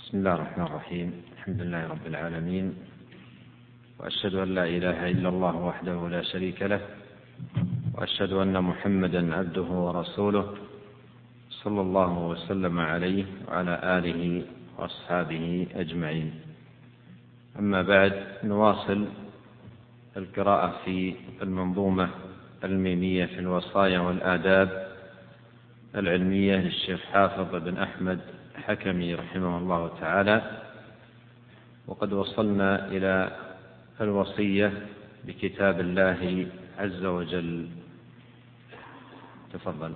بسم الله الرحمن الرحيم. الحمد لله رب العالمين، وأشهد أن لا إله إلا الله وحده لا شريك له، وأشهد أن محمدا عبده ورسوله صلى الله وسلم عليه وعلى آله وأصحابه أجمعين. أما بعد، نواصل القراءة في المنظومة الميمية في الوصايا والآداب العلمية للشيخ حافظ بن أحمد حكمي رحمه الله تعالى، وقد وصلنا إلى الوصية بكتاب الله عز وجل. تفضل.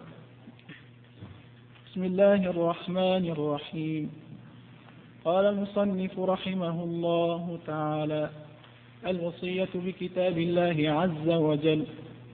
بسم الله الرحمن الرحيم. قال المصنف رحمه الله تعالى: الوصية بكتاب الله عز وجل.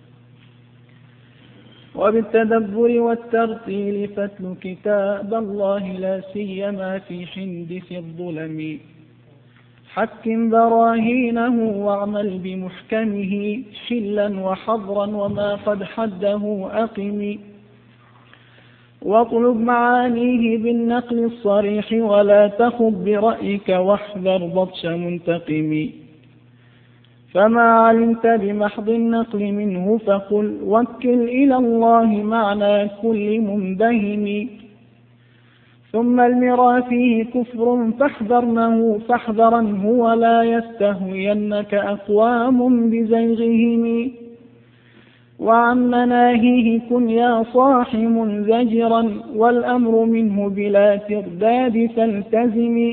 وبالتدبر والترتيل فاتل كتاب الله، لا سيما في حندث الظلم. حكم براهينه واعمل بمحكمه، حلا وحظرا وما قد حده أقم. واطلب معانيه بالنقل الصريح، ولا تخض برأيك واحذر بطش منتقم. فما علمت بمحض النقل منه فقل، وكل إلى الله معنى كل منبهم. ثم المرى فيه كفر فاحذرنه، ولا يستهوينك أقوام بزيغهم. وعن مناهيه كن يا صاح منزجرا، والأمر منه بلا ترداد فالتزم.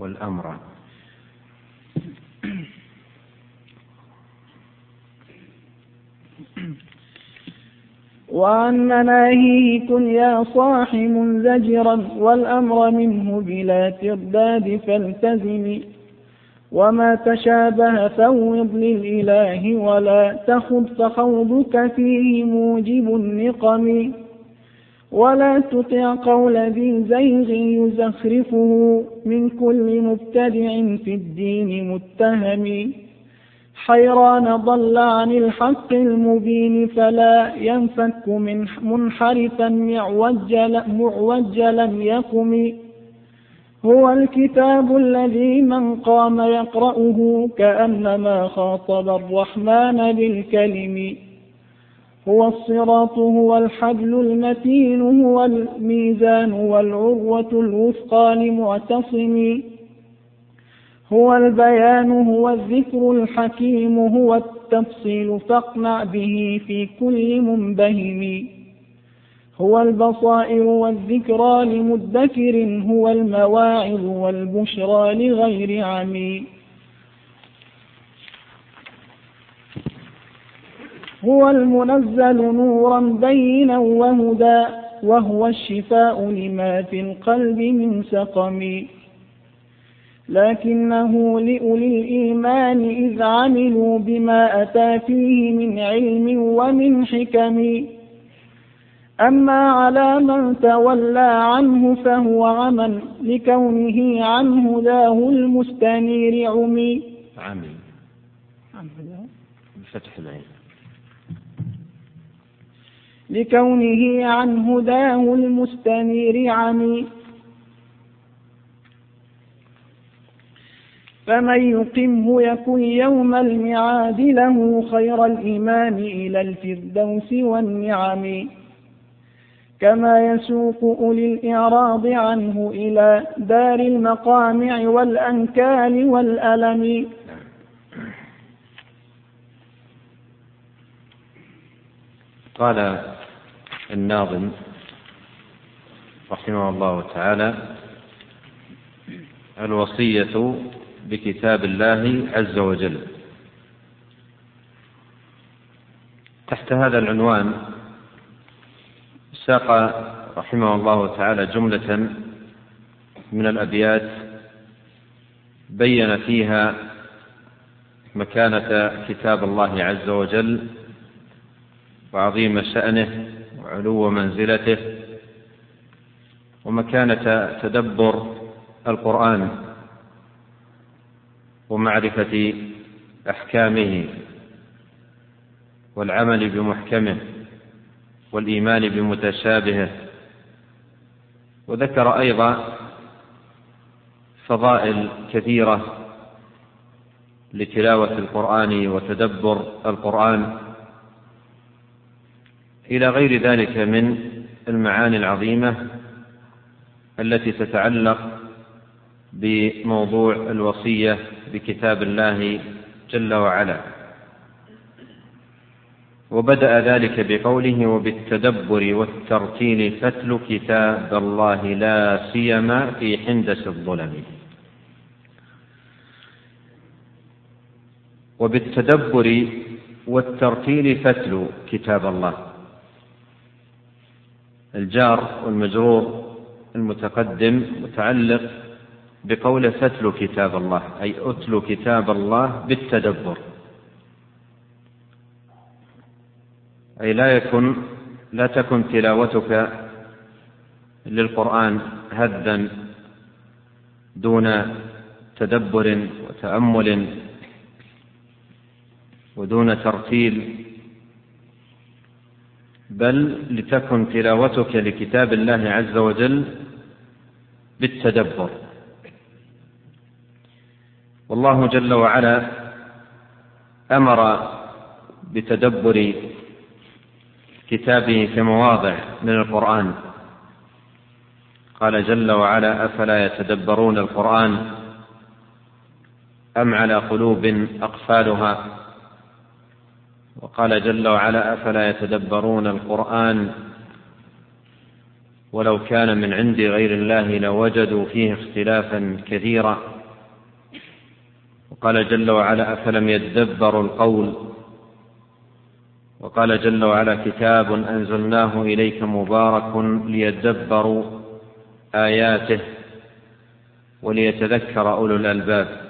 وعن مناهيه كن يا صاح منزجرا، والأمر منه بلا ترداد فالتزم. وما تشابه فوض للإله، ولا تخض فخوضك فيه موجب النقم. ولا تطع قول ذي زيغ يزخرفه، من كل مبتدع في الدين متهم. حيران ضل عن الحق المبين، فلا ينفك منحرفا معوج لم يقم. هو الكتاب الذي من قام يقرأه، كأنما خاطب الرحمن بالكلم. هو الصراط هو الحبل المتين، هو الميزان والعروة الوثقى لمعتصم. هو البيان هو الذكر الحكيم، هو التفصيل فاقنع به في كل منبهم. هو البصائر والذكرى لمدكر، هو المواعظ والبشرى لغير عمي. هو المنزل نورا بينا وهدى، وهو الشفاء لما في القلب من سقم. لكنه لأولي الإيمان إذ عملوا بما أتى فيه من علم ومن حكم. أما على من تولى عنه فهو عمى، لكونه عن هداه المستنير عمي. لكونه عن هداه المستنير عمي. فمن يقمه يكن يوم الميعاد له خير الإمام إلى الفردوس والنعم. كما يسوق أولي الإعراض عنه إلى دار المقامع والأنكال والألم. قال الناظم رحمه الله تعالى: الوصية بكتاب الله عز وجل. تحت هذا العنوان ساق رحمه الله تعالى جملة من الأبيات بين فيها مكانة كتاب الله عز وجل وعظيم شأنه وعلو منزلته، ومكانة تدبر القرآن ومعرفة أحكامه والعمل بمحكمه والإيمان بمتشابهه. وذكر أيضا فضائل كثيرة لتلاوة القرآن وتدبر القرآن إلى غير ذلك من المعاني العظيمة التي تتعلق بموضوع الوصية بكتاب الله جل وعلا. وبدأ ذلك بقوله: وبالتدبر والترتيل فاتل كتاب الله لا سيما في حندس الظلم. وبالتدبر والترتيل فاتل كتاب الله. الجار والمجرور المتقدم متعلق بقول فاتل كتاب الله، أي أتل كتاب الله بالتدبر، أي لا تكن تلاوتك للقرآن هذا دون تدبر وتأمل ودون ترتيل، بل لتكن تلاوتك لكتاب الله عز وجل بالتدبر. والله جل وعلا أمر بتدبر كتابه في مواضع من القرآن. قال جل وعلا: أفلا يتدبرون القرآن أم على قلوب أقفالها. وقال جل وعلا: أفلا يتدبرون القرآن ولو كان من عند غير الله لوجدوا فيه اختلافا كثيرا. وقال جل وعلا: أفلم يدبروا القول. وقال جل وعلا: كتاب أنزلناه إليك مبارك ليدبروا آياته وليتذكر أولو الألباب.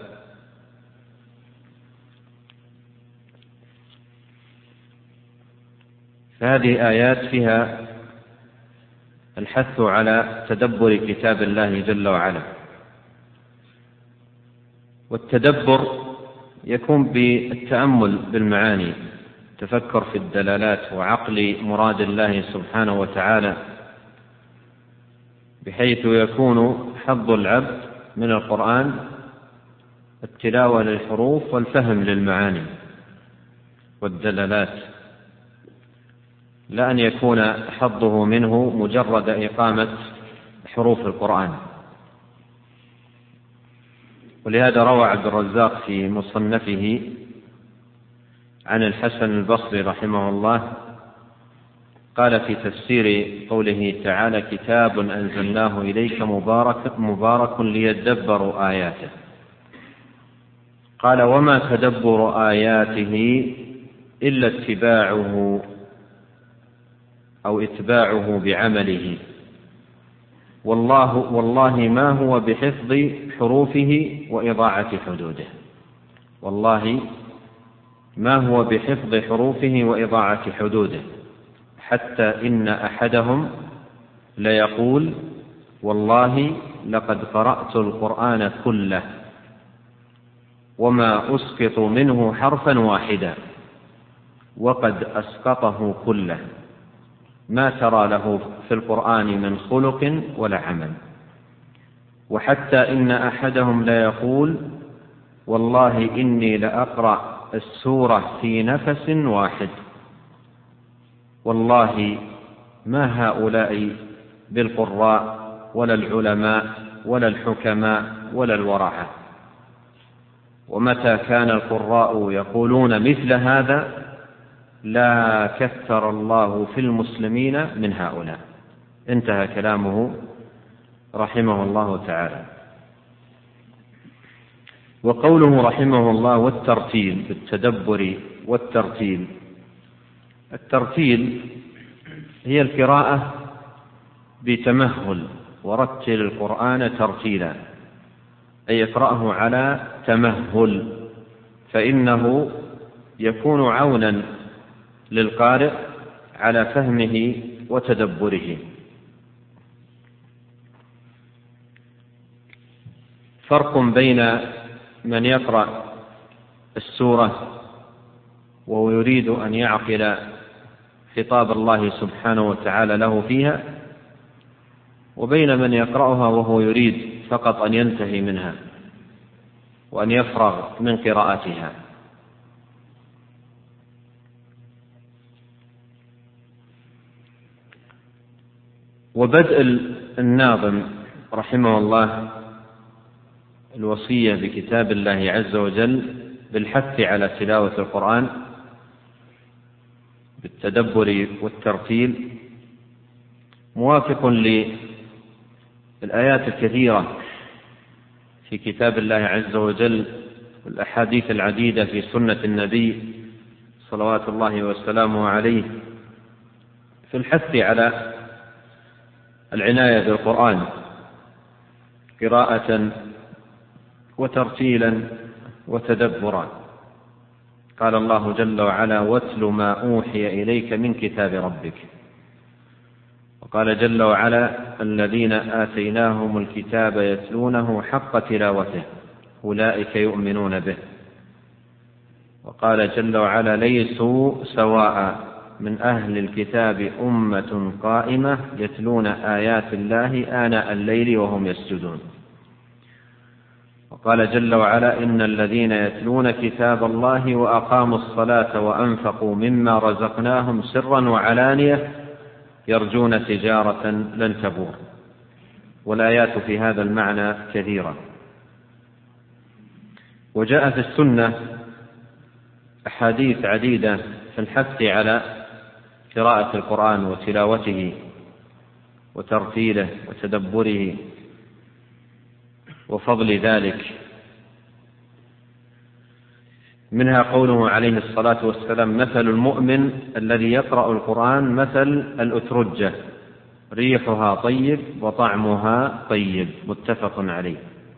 فهذه آيات فيها الحث على تدبر كتاب الله جل وعلا. والتدبر يكون بالتأمل بالمعاني، تفكر في الدلالات وعقل مراد الله سبحانه وتعالى، بحيث يكون حظ العبد من القرآن التلاوة للحروف والفهم للمعاني والدلالات، لا أن يكون حظه منه مجرد إقامة حروف القرآن. ولهذا روى عبد الرزاق في مصنفه عن الحسن البصري رحمه الله قال في تفسير قوله تعالى: كتاب أنزلناه إليك مبارك ليدبروا آياته. قال: وما تدبر آياته إلا اتباعه بعمله، والله ما هو بحفظ حروفه وإضاعة حدوده. والله ما هو بحفظ حروفه وإضاعة حدوده، حتى إن أحدهم ليقول: والله لقد قرأت القرآن كله وما أسقط منه حرفا واحدا، وقد أسقطه كله، ما ترى له في القرآن من خلق ولا عمل. وحتى إن أحدهم ليقول: والله إني لأقرأ السورة في نفس واحد، والله ما هؤلاء بالقراء ولا العلماء ولا الحكماء ولا الورعاء. ومتى كان القراء يقولون مثل هذا لا كثر الله في المسلمين من هؤلاء. انتهى كلامه رحمه الله تعالى. وقوله رحمه الله: والترتيل، بالتدبر والترتيل. الترتيل هي القراءة بتمهل، ورتل القرآن ترتيلا، أي يقرأه على تمهل، فإنه يكون عونا للقارئ على فهمه وتدبره. فرق بين من يقرأ السورة وهو يريد أن يعقل خطاب الله سبحانه وتعالى له فيها، وبين من يقرأها وهو يريد فقط أن ينتهي منها وأن يفرغ من قراءتها. وبدء الناظم رحمه الله الوصية بكتاب الله عز وجل بالحث على تلاوة القرآن بالتدبر والترتيل موافق للآيات الكثيرة في كتاب الله عز وجل والأحاديث العديدة في سنة النبي صلوات الله وسلامه عليه في الحث على العناية بالقرآن قراءة وترتيلا وتدبرا. قال الله جل وعلا: واتل ما أوحي إليك من كتاب ربك. وقال جل وعلا: الذين آتيناهم الكتاب يتلونه حق تلاوته أولئك يؤمنون به. وقال جل وعلا: ليسوا سواء من أهل الكتاب أمة قائمة يتلون آيات الله آناء الليل وهم يسجدون. وقال جل وعلا: إن الذين يتلون كتاب الله وأقاموا الصلاة وأنفقوا مما رزقناهم سرا وعلانية يرجون تجارة لن تبور. والآيات في هذا المعنى كثيرة. وجاء في السنة أحاديث عديدة في الحث على قراءة القرآن وتلاوته وترتيله وتدبره وفضل ذلك. منها قوله عليه الصلاة والسلام: مثل المؤمن الذي يقرأ القرآن مثل الأترجة ريحها طيب وطعمها طيب. متفق عليه.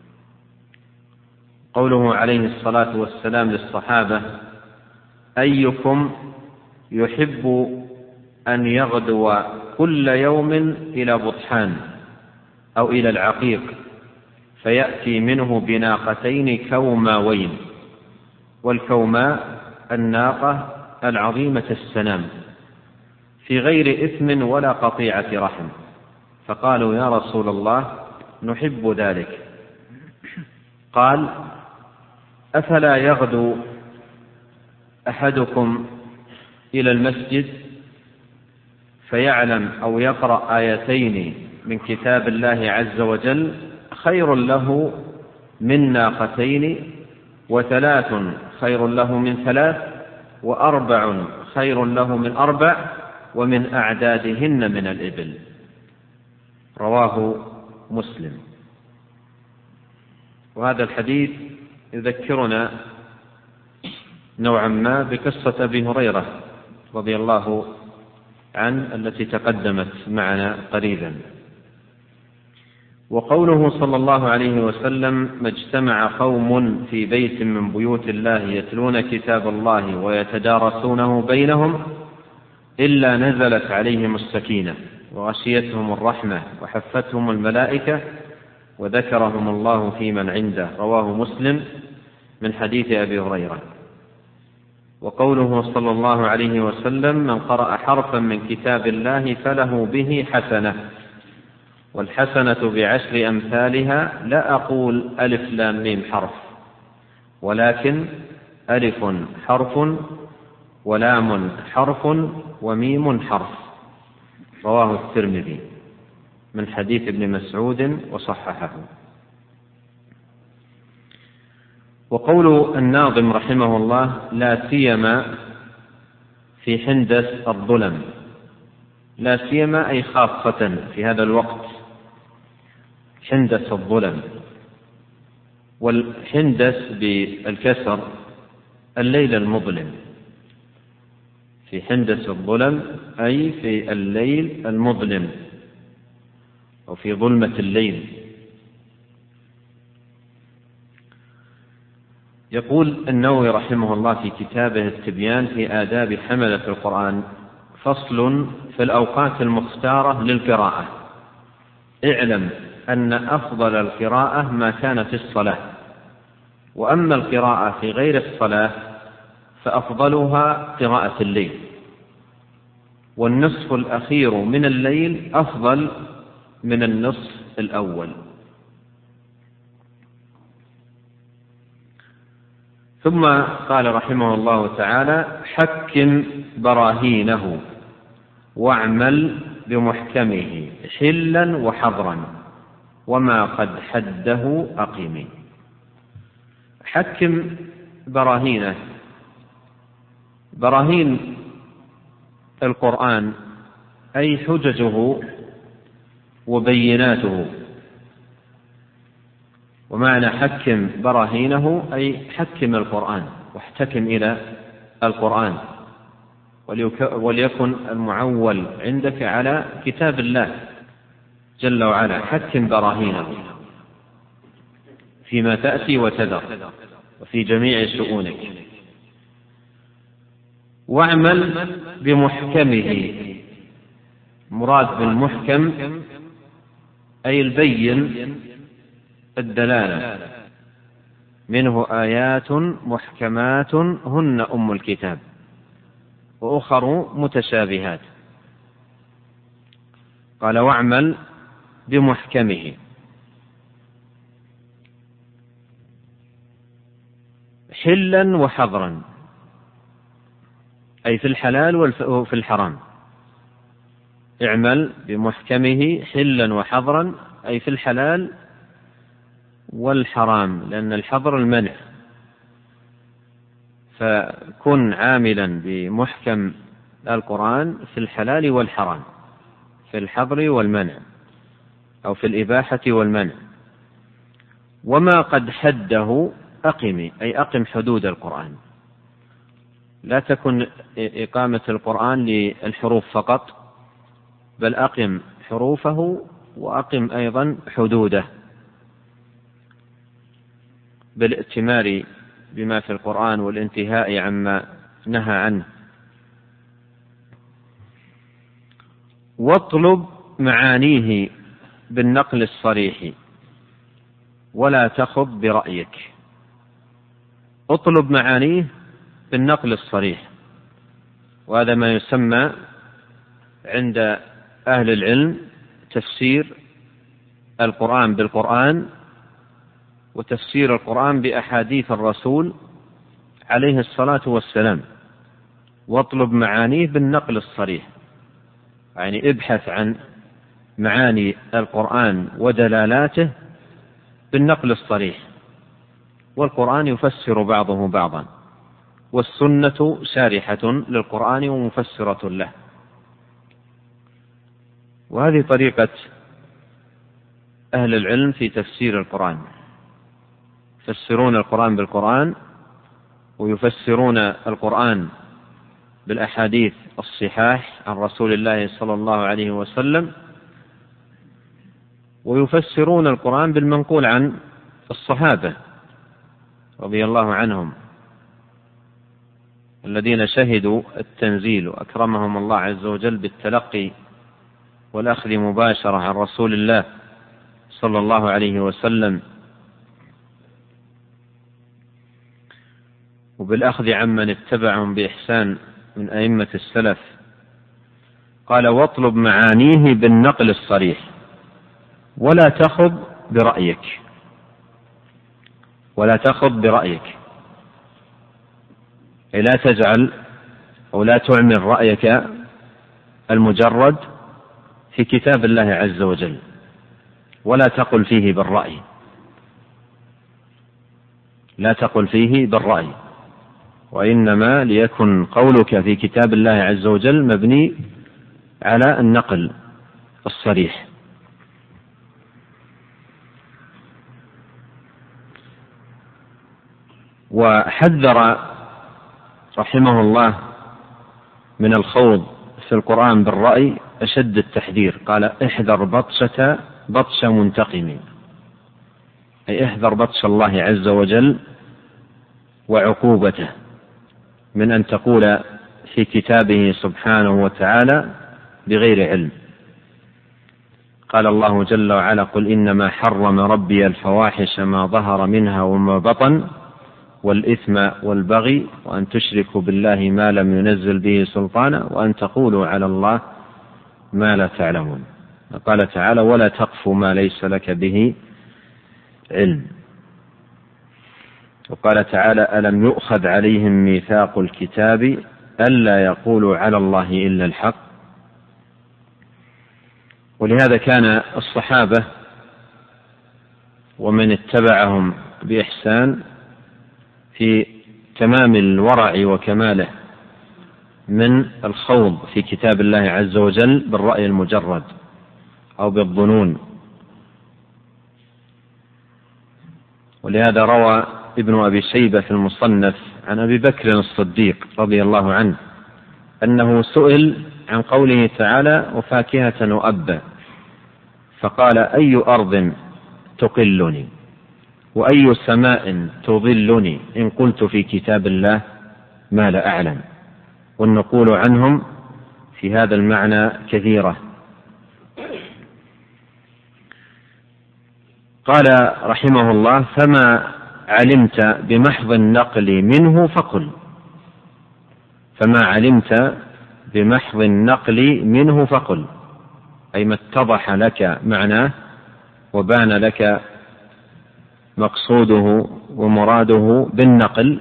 قوله عليه الصلاة والسلام للصحابة: أيكم يحب أن يغدو كل يوم إلى بطحان أو إلى العقيق فيأتي منه بناقتين كوماوين، والكوماء الناقة العظيمة السنام في غير إثم ولا قطيعة رحم. فقالوا: يا رسول الله نحب ذلك. قال: أفلا يغدو أحدكم إلى المسجد فيعلم أو يقرأ آيتين من كتاب الله عز وجل خير له من ناقتين، وثلاث خير له من ثلاث، وأربع خير له من أربع، ومن أعدادهن من الإبل. رواه مسلم. وهذا الحديث يذكرنا نوعا ما بقصة أبي هريرة رضي الله عنه التي تقدمت معنا قريبا. وقوله صلى الله عليه وسلم: ما اجتمع قوم في بيت من بيوت الله يتلون كتاب الله ويتدارسونه بينهم إلا نزلت عليهم السكينة وغشيتهم الرحمة وحفتهم الملائكة وذكرهم الله في من عنده. رواه مسلم من حديث أبي هريرة. وقوله صلى الله عليه وسلم: من قرأ حرفا من كتاب الله فله به حسنة، والحسنة بعشر أمثالها. لا أقول ألف لام ميم حرف، ولكن ألف حرف ولام حرف وميم حرف. رواه الترمذي من حديث ابن مسعود وصححه. وقول الناظم رحمه الله: لا سيما في حندس الظلم. لا سيما أي خاصة في هذا الوقت حندس الظلم. والحندس بالكسر الليل المظلم. في حندس الظلم أي في الليل المظلم أو في ظلمة الليل. يقول النووي رحمه الله في كتابه التبيان في آداب حملة القرآن: فصل في الأوقات المختارة للقراءة. اعلم أن أفضل القراءة ما كان في الصلاة، وأما القراءة في غير الصلاة فأفضلها قراءة الليل، والنصف الأخير من الليل أفضل من النصف الأول. ثم قال رحمه الله تعالى: حكم براهينه واعمل بمحكمه حلا وحظرا وما قد حده أقم. حكم براهينه، براهين القرآن أي حججه وبيناته. ومعنى حكم براهينه أي حكم القرآن واحتكم إلى القرآن، وليكن المعول عندك على كتاب الله جل وعلا. حكم براهينه فيما تأتي وتذر وفي جميع شؤونك. واعمل بمحكمه، مراد بالمحكم أي البين الدلالة، منه آيات محكمات هن أم الكتاب وأخر متشابهات. قال: واعمل بمحكمه حلا وحظرا، أي في الحلال وفي الحرام. اعمل بمحكمه حلا وحظرا، أي في الحلال والحرام، لأن الحظر المنع، فكن عاملا بمحكم القرآن في الحلال والحرام، في الحظر والمنع أو في الإباحة والمنع. وما قد حده أقم، أي أقم حدود القرآن. لا تكن إقامة القرآن للحروف فقط، بل أقم حروفه وأقم أيضا حدوده بالائتمار بما في القرآن والانتهاء عما نهى عنه. واطلب معانيه بالنقل الصريح ولا تخض برأيك. اطلب معانيه بالنقل الصريح، وهذا ما يسمى عند أهل العلم تفسير القرآن بالقرآن، وتفسير القرآن بأحاديث الرسول عليه الصلاة والسلام. واطلب معانيه بالنقل الصريح، يعني ابحث عن معاني القرآن ودلالاته بالنقل الصريح. والقرآن يفسر بعضه بعضا، والسنة شارحة للقرآن ومفسرة له. وهذه طريقة أهل العلم في تفسير القرآن، يفسرون القرآن بالقرآن، ويفسرون القرآن بالأحاديث الصحاح عن رسول الله صلى الله عليه وسلم، ويفسرون القرآن بالمنقول عن الصحابة رضي الله عنهم الذين شهدوا التنزيل وأكرمهم الله عز وجل بالتلقي والأخذ مباشرة عن رسول الله صلى الله عليه وسلم، وبالأخذ عمن اتبعهم بإحسان من أئمة السلف. قال: واطلب معانيه بالنقل الصريح ولا تخض برأيك. ولا تخض برأيك، أي لا تجعل أو لا تعمل رأيك المجرد في كتاب الله عز وجل، ولا تقل فيه بالرأي. لا تقل فيه بالرأي، وإنما ليكن قولك في كتاب الله عز وجل مبني على النقل الصريح. وحذر رحمه الله من الخوض في القرآن بالرأي أشد التحذير. قال: احذر بطش منتقم، أي احذر بطش الله عز وجل وعقوبته من أن تقول في كتابه سبحانه وتعالى بغير علم. قال الله جل وعلا: قل إنما حرم ربي الفواحش ما ظهر منها وما بطن والإثم والبغي وأن تشركوا بالله ما لم ينزل به سلطانا وأن تقولوا على الله ما لا تعلمون. قال تعالى: ولا تقف ما ليس لك به علم. وقال تعالى: ألم يؤخذ عليهم ميثاق الكتاب ألا يقولوا على الله إلا الحق. ولهذا كان الصحابة ومن اتبعهم بإحسان في تمام الورع وكماله من الخوض في كتاب الله عز وجل بالرأي المجرد أو بالظنون. ولهذا روى ابن أبي شيبة في المصنف عن أبي بكر الصديق رضي الله عنه أنه سئل عن قوله تعالى: وفاكهة وأبا، فقال: أي أرض تقلني وأي سماء تظلني إن قلت في كتاب الله ما لا أعلم. والنقول عنهم في هذا المعنى كثيرة. قال رحمه الله: فما علمت بمحض النقل منه فقل. فما علمت بمحض النقل منه فقل، أي ما اتضح لك معناه وبان لك مقصوده ومراده بالنقل،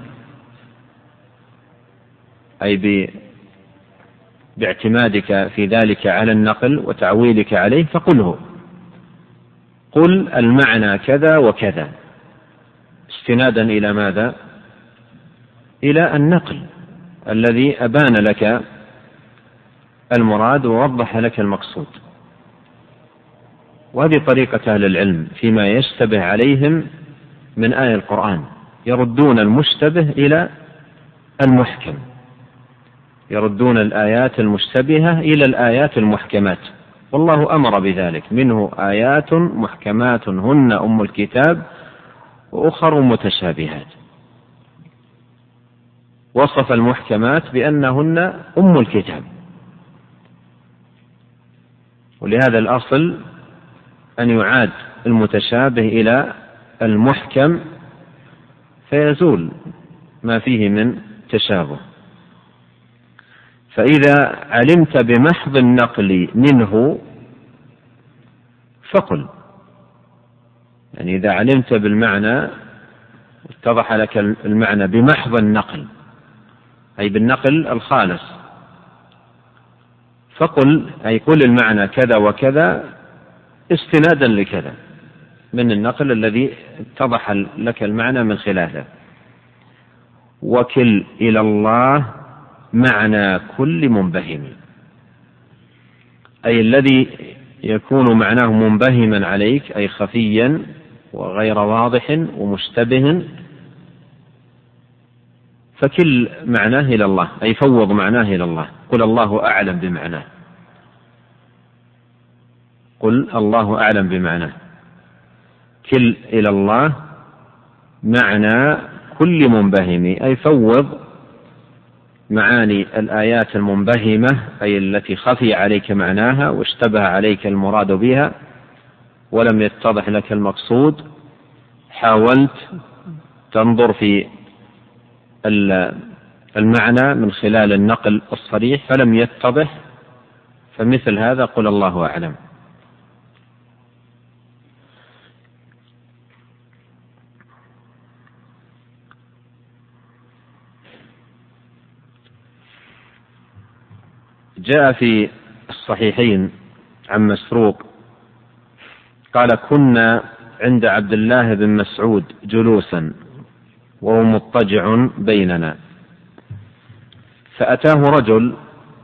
أي باعتمادك في ذلك على النقل وتعويلك عليه، فقله. قل المعنى كذا وكذا، استنادا إلى ماذا؟ إلى النقل الذي أبان لك المراد ووضح لك المقصود. وهذه طريقة أهل العلم فيما يشتبه عليهم من آية القرآن، يردون المشتبه إلى المحكم، يردون الآيات المشتبهة إلى الآيات المحكمات، والله أمر بذلك: منه آيات محكمات هن أم الكتاب وأخر متشابهات. وصف المحكمات بأنهن أم الكتاب. ولهذا الأصل أن يعاد المتشابه إلى المحكم فيزول ما فيه من تشابه. فإذا علمت بمحض النقل منه فقل، يعني إذا علمت بالمعنى اتضح لك المعنى بمحض النقل، أي بالنقل الخالص، فقل، أي قل المعنى كذا وكذا استنادا لكذا من النقل الذي اتضح لك المعنى من خلاله. وكل إلى الله معنى كل منبهم، أي الذي يكون معناه منبهما عليك، أي خفيا وغير واضح ومشتبه، فكل معناه إلى الله، أي فوض معناه إلى الله. قل الله أعلم بمعناه، قل الله أعلم بمعناه. كل إلى الله معنى كل منبهم، أي فوض معاني الآيات المنبهمة، أي التي خفي عليك معناها واشتبه عليك المراد بها ولم يتضح لك المقصود. حاولت تنظر في المعنى من خلال النقل الصريح فلم يتضح، فمثل هذا قل الله أعلم. جاء في الصحيحين عن مسروق قال: كنا عند عبد الله بن مسعود جلوسا وهو مضطجع بيننا، فأتاه رجل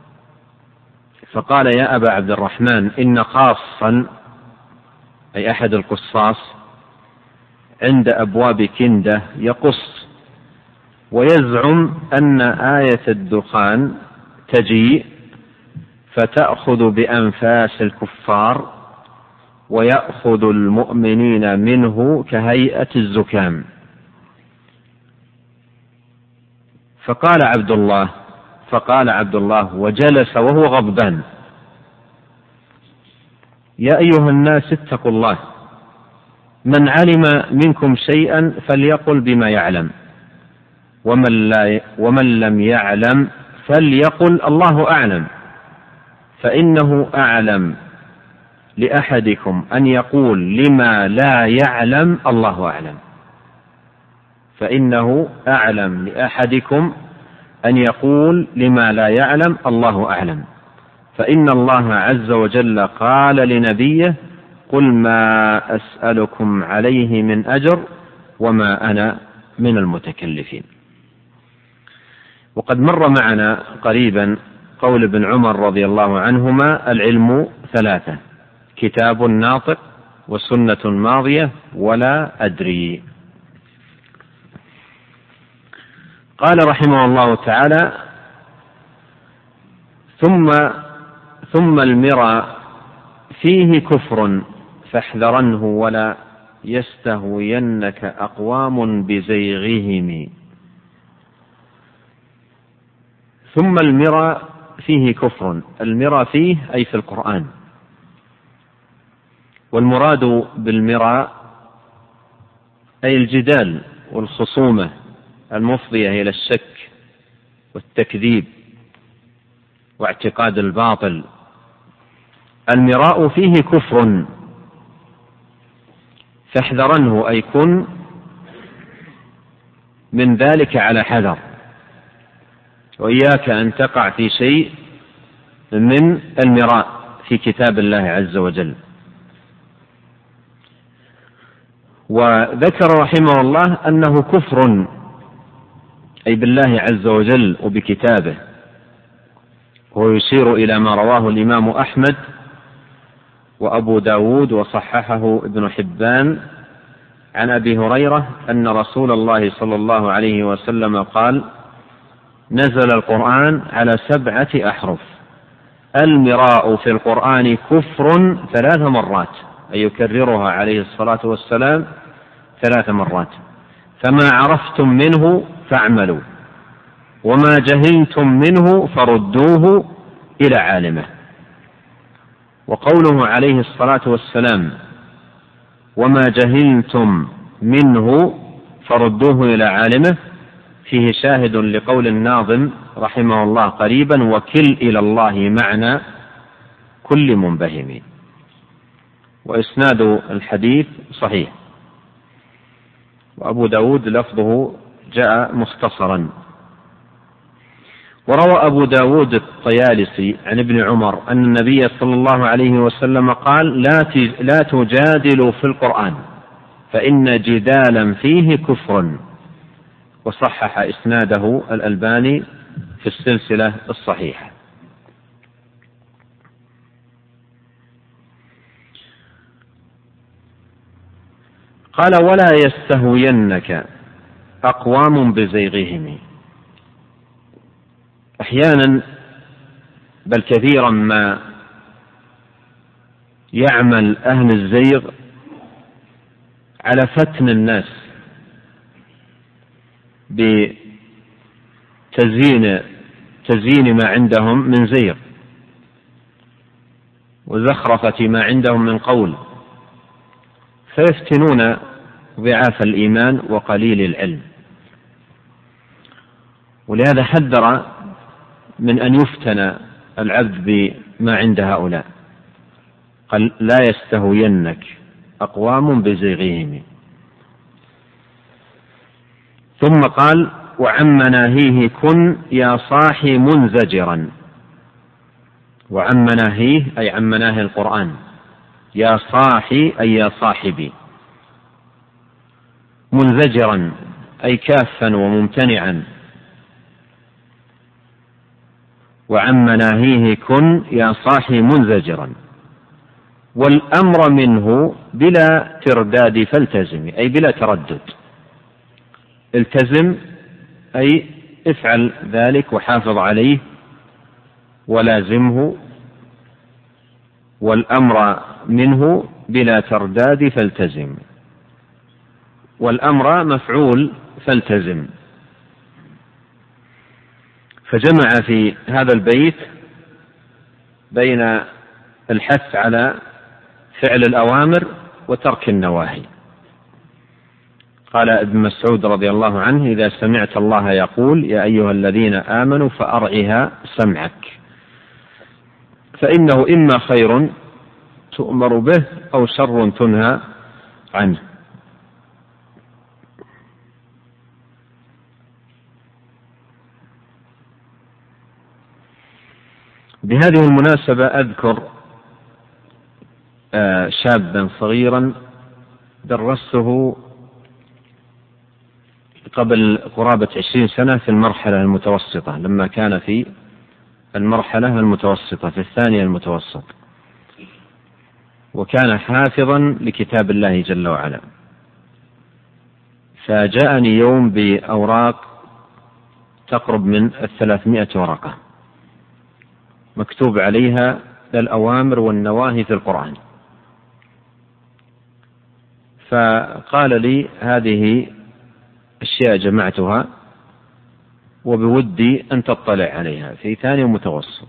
فقال: يا أبا عبد الرحمن، إن قاصا، أي أحد القصاص، عند أبواب كندة يقص ويزعم أن آية الدخان تجيء فتأخذ بأنفاس الكفار ويأخذ المؤمنين منه كهيئة الزكام. فقال عبد الله وجلس وهو غضبان: يا أيها الناس اتقوا الله، من علم منكم شيئا فليقل بما يعلم، ومن لم يعلم فليقل الله أعلم، فإنه أعلم لأحدكم أن يقول لما لا يعلم الله أعلم. فإنه أعلم لأحدكم أن يقول لما لا يعلم الله أعلم، فإن الله عز وجل قال لنبيه قل ما أسألكم عليه من أجر وما أنا من المتكلفين. وقد مر معنا قريبا قول ابن عمر رضي الله عنهما العلم ثلاثة: كتاب ناطق وسنة ماضية ولا أدري. قال رحمه الله تعالى: ثم المرى فيه كفر فاحذرنه ولا يستهوينك أقوام بزيغهم. ثم المرى فيه كفر، المرى فيه أي في القرآن، والمراد بالمرى أي الجدال والخصومة المفضية إلى الشك والتكذيب واعتقاد الباطل. المراء فيه كفر فاحذرنه أي كن من ذلك على حذر، وإياك أن تقع في شيء من المراء في كتاب الله عز وجل. وذكر رحمه الله أنه كفر أي بالله عز وجل وبكتابه، ويشير إلى ما رواه الإمام أحمد وأبو داود وصححه ابن حبان عن أبي هريرة أن رسول الله صلى الله عليه وسلم قال: نزل القرآن على 7 أحرف، المراء في القرآن كفر 3 مرات، أي يكررها عليه الصلاة والسلام 3 مرات، فما عرفتم منه فاعملوا وما جهلتم منه فردوه إلى عالمه. وقوله عليه الصلاة والسلام وما جهلتم منه فردوه إلى عالمه فيه شاهد لقول الناظم رحمه الله قريبا: وكل إلى الله معنى كل منبهم. وإسناد الحديث صحيح، وأبو داود لفظه جاء مختصرا. وروى أبو داود الطيالسي عن ابن عمر أن النبي صلى الله عليه وسلم قال: لا تجادلوا في القرآن فإن جدالا فيه كفر. وصحح إسناده الألباني في السلسلة الصحيحة. قال: ولا يستهوينك أقوام بزيغهم. أحيانا بل كثيرا ما يعمل أهل الزيغ على فتن الناس بتزيين ما عندهم من زيغ وزخرفة ما عندهم من قول، فيفتنون ضعاف الإيمان وقليل العلم. ولهذا حذر من أن يفتن العبد بما عند هؤلاء، قال: لا يستهوينك أقوام بزيغهم. ثم قال: وعن مناهيه كن يا صاحي منزجرا. وعن مناهيه أي عن مناهي القرآن، يا صاحي أي يا صاحبي، منزجرا أي كافا وممتنعا. وعن مناهيه كن يا صاحي منزجرا، والأمر منه بلا ترداد فالتزم، أي بلا تردد. التزم أي افعل ذلك وحافظ عليه ولازمه، والأمر منه بلا ترداد فالتزم، والأمر مفعول فالتزم. فجمع في هذا البيت بين الحث على فعل الأوامر وترك النواهي. قال ابن مسعود رضي الله عنه: إذا سمعت الله يقول يا أيها الذين آمنوا فأرعها سمعك، فإنه إما خير تؤمر به أو شر تنهى عنه. بهذه المناسبة أذكر شابا صغيرا درسته قبل قرابة 20 سنة في المرحلة المتوسطة، لما كان في المرحلة المتوسطة في الثانية المتوسط، وكان حافظا لكتاب الله جل وعلا. فجاءني يوم بأوراق تقرب من 300 ورقة مكتوب عليها الأوامر والنواهي في القرآن. فقال لي هذه أشياء جمعتها وبودي أن تطلع عليها في ثاني متوسط.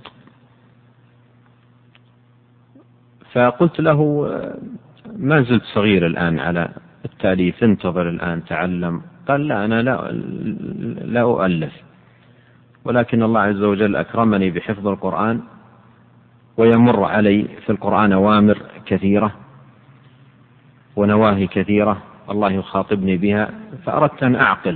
فقلت له ما زلت صغير الآن على التأليف، انتظر الآن تعلم. قال لا، أنا لا أؤلف، ولكن الله عز وجل أكرمني بحفظ القرآن، ويمر علي في القرآن أوامر كثيرة ونواهي كثيرة الله يخاطبني بها، فأردت أن أعقل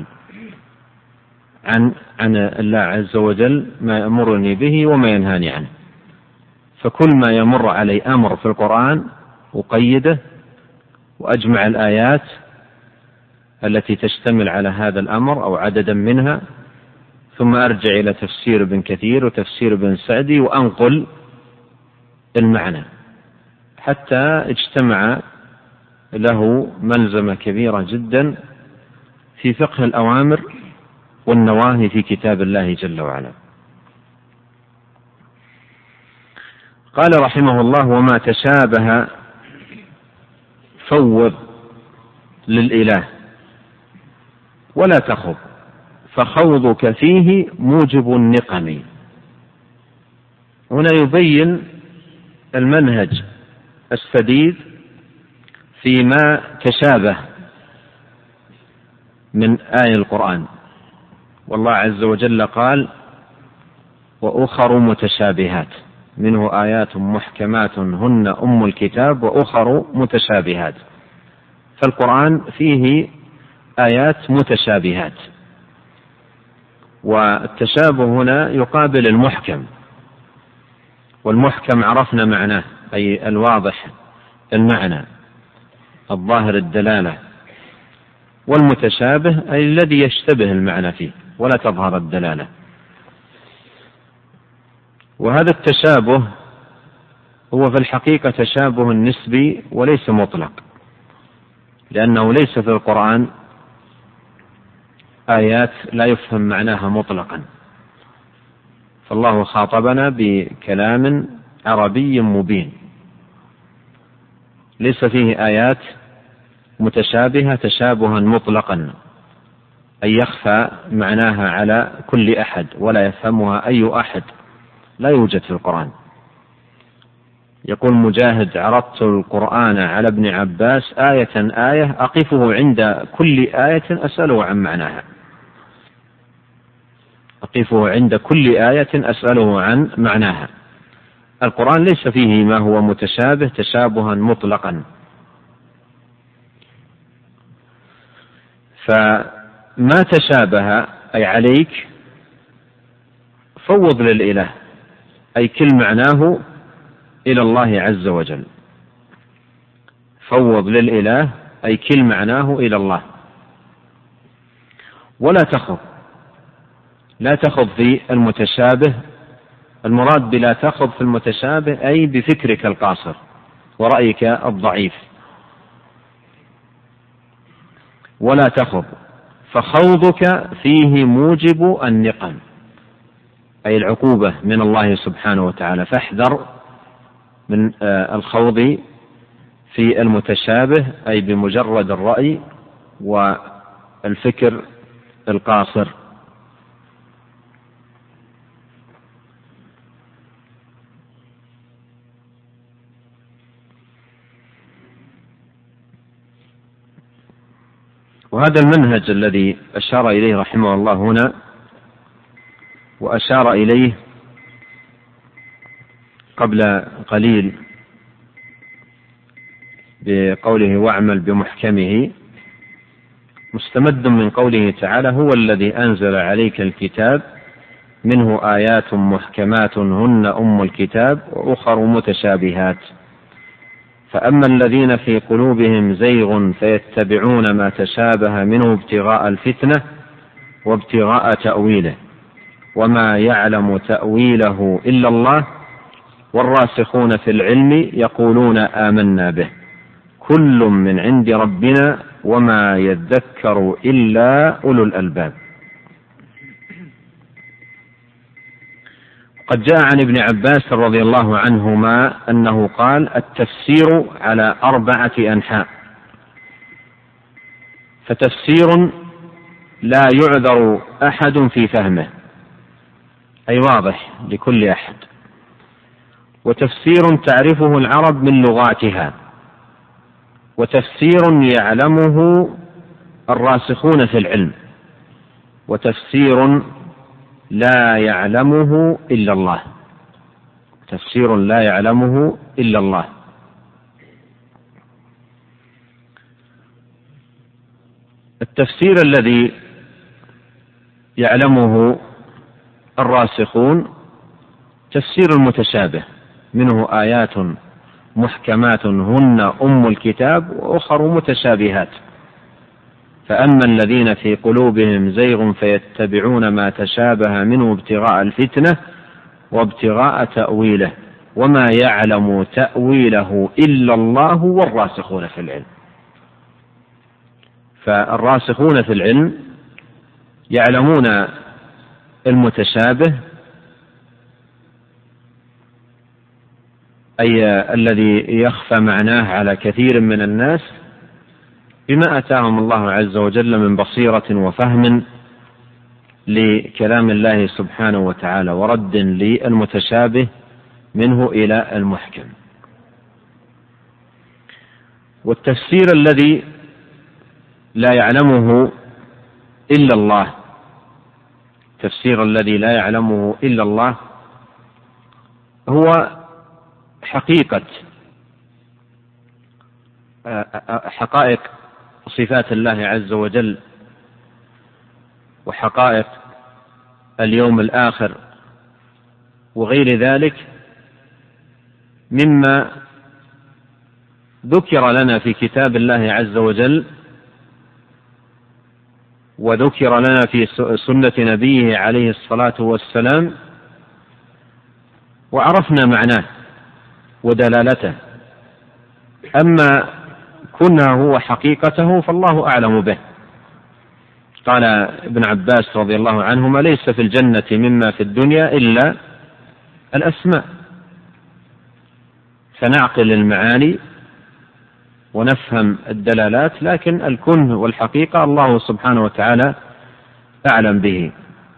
عن الله عز وجل ما يأمرني به وما ينهاني عنه. فكل ما يمر علي أمر في القرآن أقيده وأجمع الآيات التي تشتمل على هذا الأمر أو عددا منها، ثم أرجع إلى تفسير ابن كثير وتفسير ابن سعدي وأنقل المعنى، حتى اجتمع له ملزمة كبيرة جدا في فقه الأوامر والنواهي في كتاب الله جل وعلا. قال رحمه الله: وما تشابه فوض للإله ولا تخض، فخوضك فيه موجب النقم. هنا يبين المنهج السديد فيما تشابه من آية القرآن. والله عز وجل قال: وأخر متشابهات منه آيات محكمات هن أم الكتاب وأخر متشابهات. فالقرآن فيه آيات متشابهات، والتشابه هنا يقابل المحكم، والمحكم عرفنا معناه، أي الواضح المعنى الظاهر الدلالة، والمتشابه أي الذي يشتبه المعنى فيه ولا تظهر الدلالة. وهذا التشابه هو في الحقيقة تشابه نسبي وليس مطلق، لأنه ليس في القرآن آيات لا يفهم معناها مطلقا، فالله خاطبنا بكلام عربي مبين، ليس فيه آيات متشابهة تشابها مطلقا، أي يخفى معناها على كل أحد ولا يفهمها أي أحد، لا يوجد في القرآن. يقول مجاهد: عرضت القرآن على ابن عباس آية آية أقفه عند كل آية أسأله عن معناها، أقفه عند كل آية أسأله عن معناها. القرآن ليس فيه ما هو متشابه تشابها مطلقا. فما تشابه أي عليك فوض للإله، أي كل معناه إلى الله عز وجل. فوض للإله أي كل معناه إلى الله، ولا تخض. لا تخض في المتشابه، المراد بلا تخض في المتشابه أي بفكرك القاصر ورأيك الضعيف. ولا تخض، فخوضك فيه موجب النقم، أي العقوبة من الله سبحانه وتعالى. فاحذر من الخوض في المتشابه أي بمجرد الرأي والفكر القاصر. وهذا المنهج الذي أشار إليه رحمه الله هنا، وأشار إليه قبل قليل بقوله: واعمل بمحكمه، مستمد من قوله تعالى: هو الذي أنزل عليك الكتاب منه آيات محكمات هن أم الكتاب وأخر متشابهات. فأما الذين في قلوبهم زيغ فيتبعون ما تشابه منه ابتغاء الفتنة وابتغاء تأويله وما يعلم تأويله إلا الله والراسخون في العلم يقولون آمنا به كل من عند ربنا وما يذكر إلا أولو الألباب. قد جاء عن ابن عباس رضي الله عنهما أنه قال: التفسير على 4 أنحاء، فتفسير لا يعذر أحد في فهمه أي واضح لكل أحد، وتفسير تعرفه العرب من لغاتها، وتفسير يعلمه الراسخون في العلم، وتفسير لا يعلمه إلا الله. تفسير لا يعلمه إلا الله. التفسير الذي يعلمه الراسخون تفسير المتشابه، منه آيات محكمات هن أم الكتاب وأخر متشابهات. فأما الذين في قلوبهم زيغ فيتبعون ما تشابه منه ابتغاء الفتنة وابتغاء تأويله وما يعلم تأويله إلا الله والراسخون في العلم. فالراسخون في العلم يعلمون المتشابه أي الذي يخفى معناه على كثير من الناس بما أتاهم الله عز وجل من بصيرة وفهم لكلام الله سبحانه وتعالى ورد للمتشابه منه إلى المحكم. والتفسير الذي لا يعلمه إلا الله، التفسير الذي لا يعلمه إلا الله هو حقائق صفات الله عز وجل وحقائق اليوم الآخر وغير ذلك مما ذكر لنا في كتاب الله عز وجل وذكر لنا في سنة نبيه عليه الصلاة والسلام، وعرفنا معناه ودلالته. أما كنه وحقيقته فالله أعلم به. قال ابن عباس رضي الله عنهما: ليس في الجنة مما في الدنيا إلا الأسماء. فنعقل المعاني ونفهم الدلالات، لكن الكنه والحقيقة الله سبحانه وتعالى أعلم به.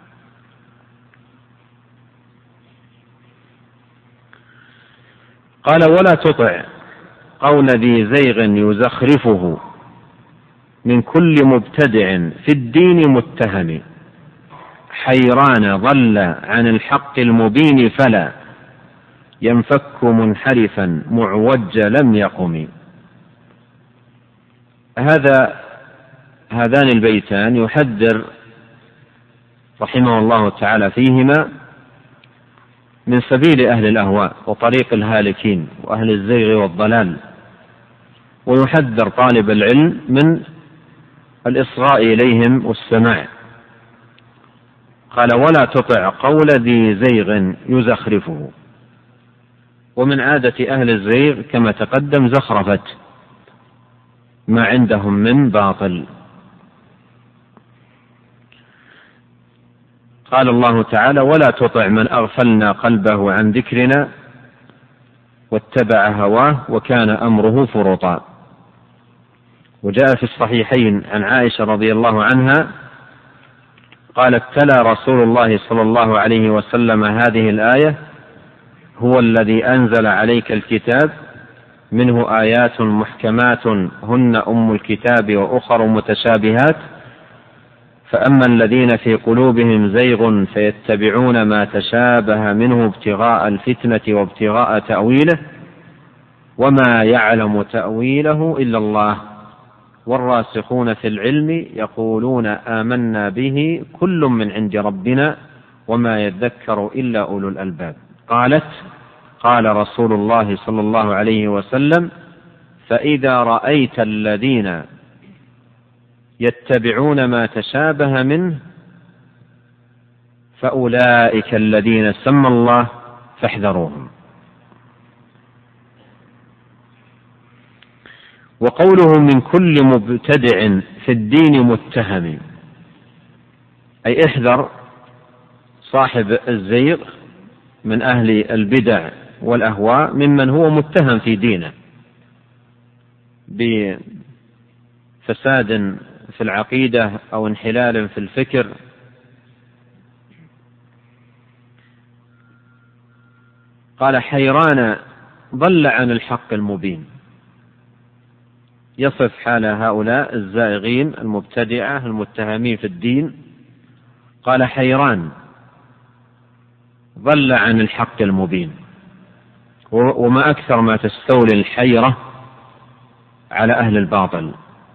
قال: ولا تطع قول ذي زيغ يزخرفه من كل مبتدع في الدين متهم حيران ضل عن الحق المبين فلا ينفك منحرفا معوج لم يقم. هذان البيتان يحذر رحمه الله تعالى فيهما من سبيل أهل الأهواء وطريق الهالكين وأهل الزيغ والضلال، ويحذر طالب العلم من الإصغاء إليهم والسماع. قال: ولا تطع قول ذي زيغ يزخرفه. ومن عادة أهل الزيغ كما تقدم زخرفة ما عندهم من باطل. قال الله تعالى: ولا تطع من أغفلنا قلبه عن ذكرنا واتبع هواه وكان أمره فرطا. وجاء في الصحيحين عن عائشة رضي الله عنها قالت: تلا رسول الله صلى الله عليه وسلم هذه الآية: هو الذي أنزل عليك الكتاب منه آيات محكمات هن أم الكتاب وأخر متشابهات فأما الذين في قلوبهم زيغ فيتبعون ما تشابه منه ابتغاء الفتنة وابتغاء تأويله وما يعلم تأويله إلا الله والراسخون في العلم يقولون آمنا به كل من عند ربنا وما يذكر إلا أولو الألباب. قال رسول الله صلى الله عليه وسلم: فإذا رأيت الذين يتبعون ما تشابه منه فأولئك الذين سمى الله فاحذروهم. وقوله من كل مبتدع في الدين متهم، أي احذر صاحب الزيغ من أهل البدع والأهواء ممن هو متهم في دينه بفساد في العقيدة أو انحلال في الفكر. قال: حيران ضل عن الحق المبين. يصف حال هؤلاء الزائغين المبتدعة المتهمين في الدين. قال: حيران ضل عن الحق المبين. وما أكثر ما تستولي الحيرة على أهل الباطل،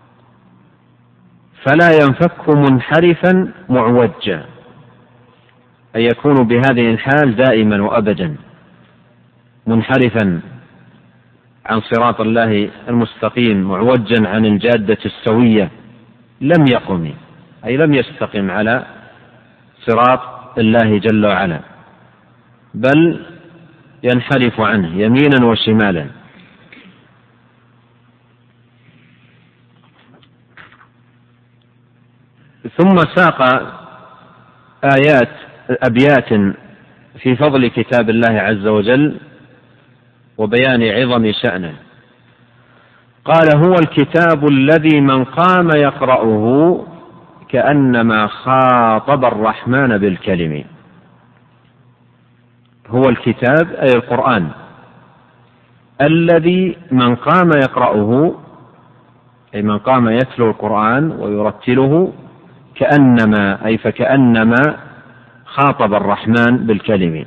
فلا ينفك منحرفا معوجا، أي يكون بهذه الحال دائما وأبدا منحرفا عن صراط الله المستقيم، معوجا عن الجادة السوية، لم يقم، أي لم يستقم على صراط الله جل وعلا، بل ينحرف عنه يمينا وشمالا. ثم ساق أبيات في فضل كتاب الله عز وجل وبيان عظم شأنه. قال: هو الكتاب الذي من قام يقرأه كأنما خاطب الرحمن بالكلم. هو الكتاب أي القرآن الذي من قام يقرأه، أي من قام يتلو القرآن ويرتله، كأنما أي فكأنما خاطب الرحمن بالكلم.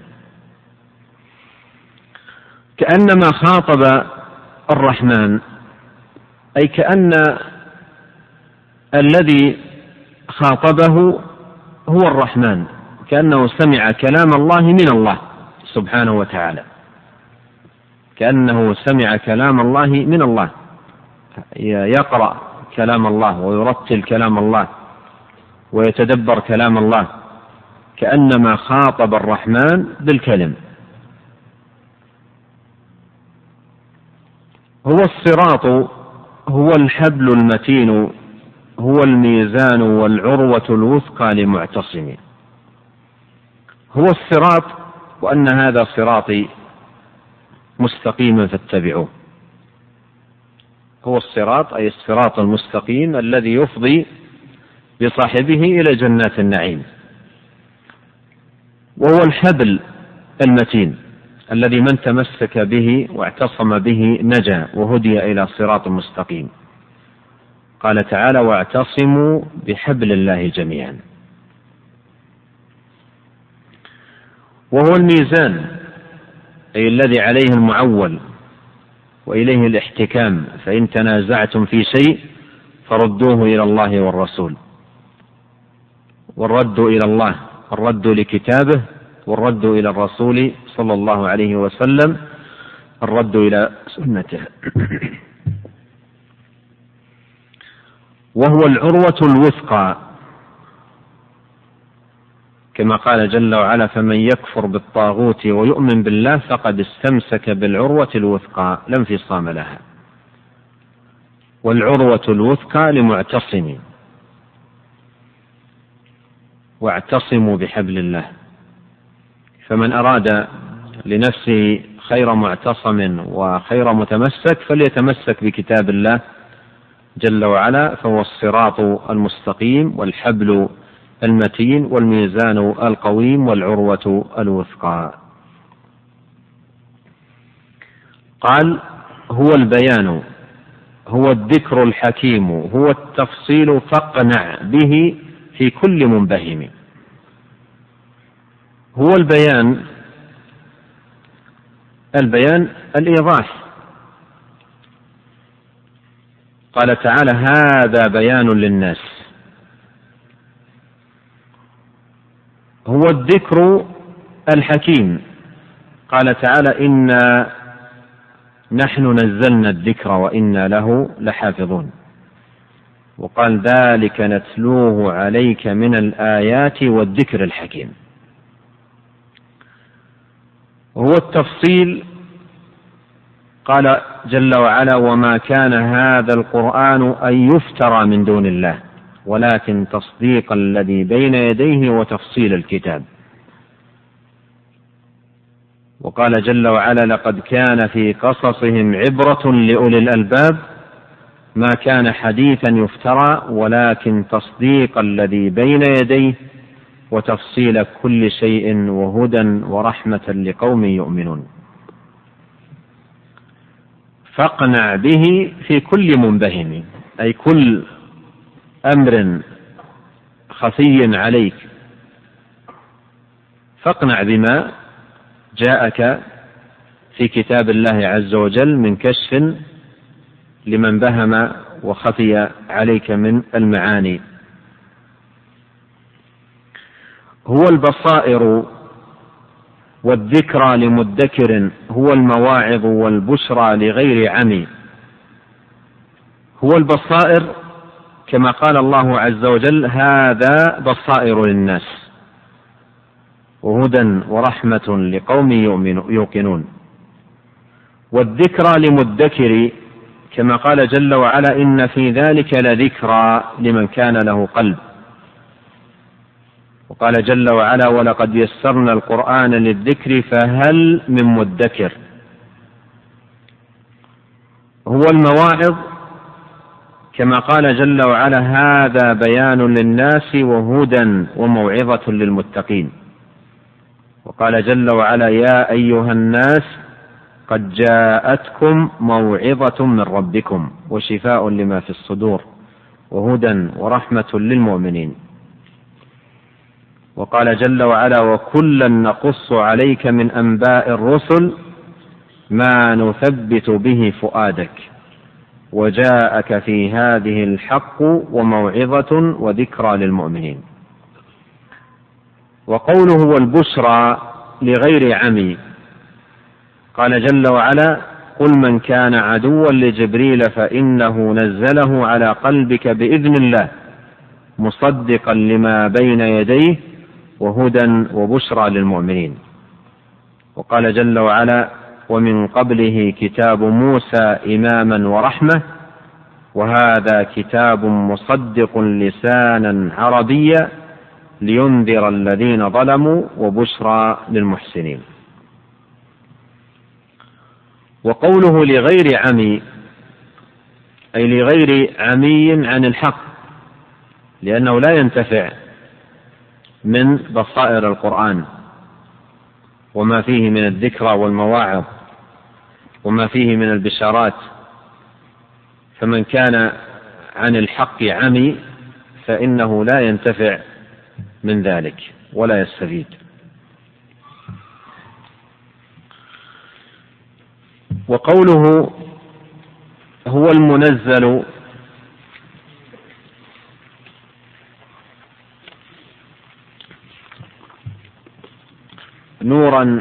كأنما خاطب الرحمن أي كأن الذي خاطبه هو الرحمن، كأنه سمع كلام الله من الله سبحانه وتعالى، كأنه سمع كلام الله من الله، يقرأ كلام الله ويرتل كلام الله ويتدبر كلام الله، كأنما خاطب الرحمن بالكلم. هو الصراط، هو الحبل المتين، هو الميزان والعروة الوثقى لمعتصم. هو الصراط، وأن هذا صراطي مستقيما فاتبعوه. هو الصراط أي الصراط المستقيم الذي يفضي بصاحبه إلى جنات النعيم. وهو الحبل المتين الذي من تمسك به واعتصم به نجا وهدي إلى صراط مستقيم. قال تعالى: واعتصموا بحبل الله جميعا. وهو الميزان أي الذي عليه المعول وإليه الاحتكام، فإن تنازعتم في شيء فردوه إلى الله والرسول. والرد إلى الله، الرد لكتابه، والرد إلى الرسول صلى الله عليه وسلم، الرد إلى سنته. وهو العروة الوثقى، كما قال جل وعلا: فمن يكفر بالطاغوت ويؤمن بالله فقد استمسك بالعروة الوثقى لا انفصام لها. والعروة الوثقى لمعتصم، واعتصموا بحبل الله. فمن أراد لنفسه خير معتصم وخير متمسك فليتمسك بكتاب الله جل وعلا، فهو الصراط المستقيم والحبل المتين والميزان القويم والعروة الوثقى. قال: هو البيان، هو الذكر الحكيم، هو التفصيل فاقنع به في كل منبهم. هو البيان، البيان الإيضاح. قال تعالى: هذا بيان للناس. هو هو الذكر الحكيم. قال تعالى: إنا نحن نزلنا الذكر وإنا له لحافظون. وقال: ذلك نتلوه عليك من الآيات والذكر الحكيم. هو التفصيل. قال جل وعلا: وما كان هذا القرآن أن يفترى من دون الله ولكن تصديق الذي بين يديه وتفصيل الكتاب. وقال جل وعلا: لقد كان في قصصهم عبرة لأولي الألباب ما كان حديثا يفترى ولكن تصديق الذي بين يديه وتفصيل كل شيء وهدى ورحمة لقوم يؤمنون. فاقنع به في كل منبهم، أي كل أمر خفي عليك، فاقنع بما جاءك في كتاب الله عز وجل من كشف لمن بهم وخفي عليك من المعاني. هو البصائر والذكرى لمدكر، هو المواعظ والبشرى لغير عمي. هو البصائر كما قال الله عز وجل: هذا بصائر للناس وهدى ورحمة لقوم يوقنون. والذكرى لمدكر كما قال جل وعلا: إن في ذلك لذكرى لمن كان له قلب. وقال جل وعلا: ولقد يسرنا القرآن للذكر فهل من مدكر. هو المواعظ كما قال جل وعلا: هذا بيان للناس وهدى وموعظة للمتقين. وقال جل وعلا: يا أيها الناس قد جاءتكم موعظة من ربكم وشفاء لما في الصدور وهدى ورحمة للمؤمنين. وقال جل وعلا: وكلا نقص عليك من أنباء الرسل ما نثبت به فؤادك وجاءك في هذه الحق وموعظة وذكرى للمؤمنين. وقوله والبشرى لغير عمي، قال جل وعلا: قل من كان عدوا لجبريل فإنه نزله على قلبك بإذن الله مصدقا لما بين يديه وهدى وبشرى للمؤمنين. وقال جل وعلا: ومن قبله كتاب موسى إماما ورحمة وهذا كتاب مصدق لسانا عربيا لينذر الذين ظلموا وبشرى للمحسنين. وقوله لغير عمي أي لغير عمي عن الحق، لأنه لا ينتفع من بصائر القرآن وما فيه من الذكرى والمواعظ وما فيه من البشارات. فمن كان عن الحق عمي فإنه لا ينتفع من ذلك ولا يستفيد. وقوله هو المنزل نورا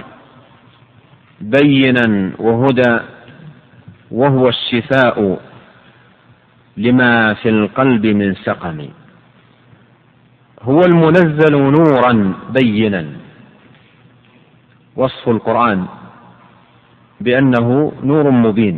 بينا وهدى وهو الشفاء لما في القلب من سقم. هو المنزل نورا بينا، وصف القرآن بأنه نور مبين،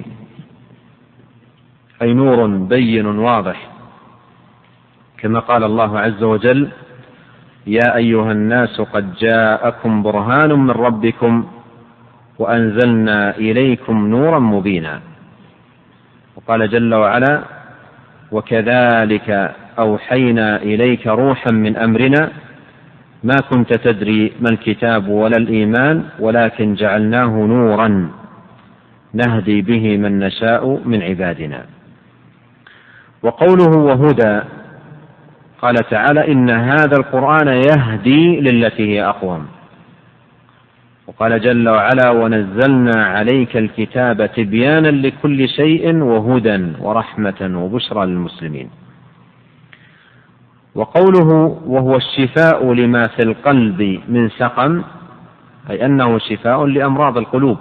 أي نور بين واضح، كما قال الله عز وجل: يا أيها الناس قد جاءكم برهان من ربكم وأنزلنا إليكم نورا مبينا. وقال جل وعلا: وكذلك أوحينا إليك روحا من أمرنا ما كنت تدري ما الكتاب ولا الإيمان ولكن جعلناه نورا نهدي به من نشاء من عبادنا. وقوله وهدى، قال تعالى: إن هذا القرآن يهدي للتي هي أقوم. وقال جل وعلا: ونزلنا عليك الكتاب تبيانا لكل شيء وهدى ورحمة وبشرى للمسلمين. وقوله وهو الشفاء لما في القلب من سقم، أي أنه شفاء لأمراض القلوب.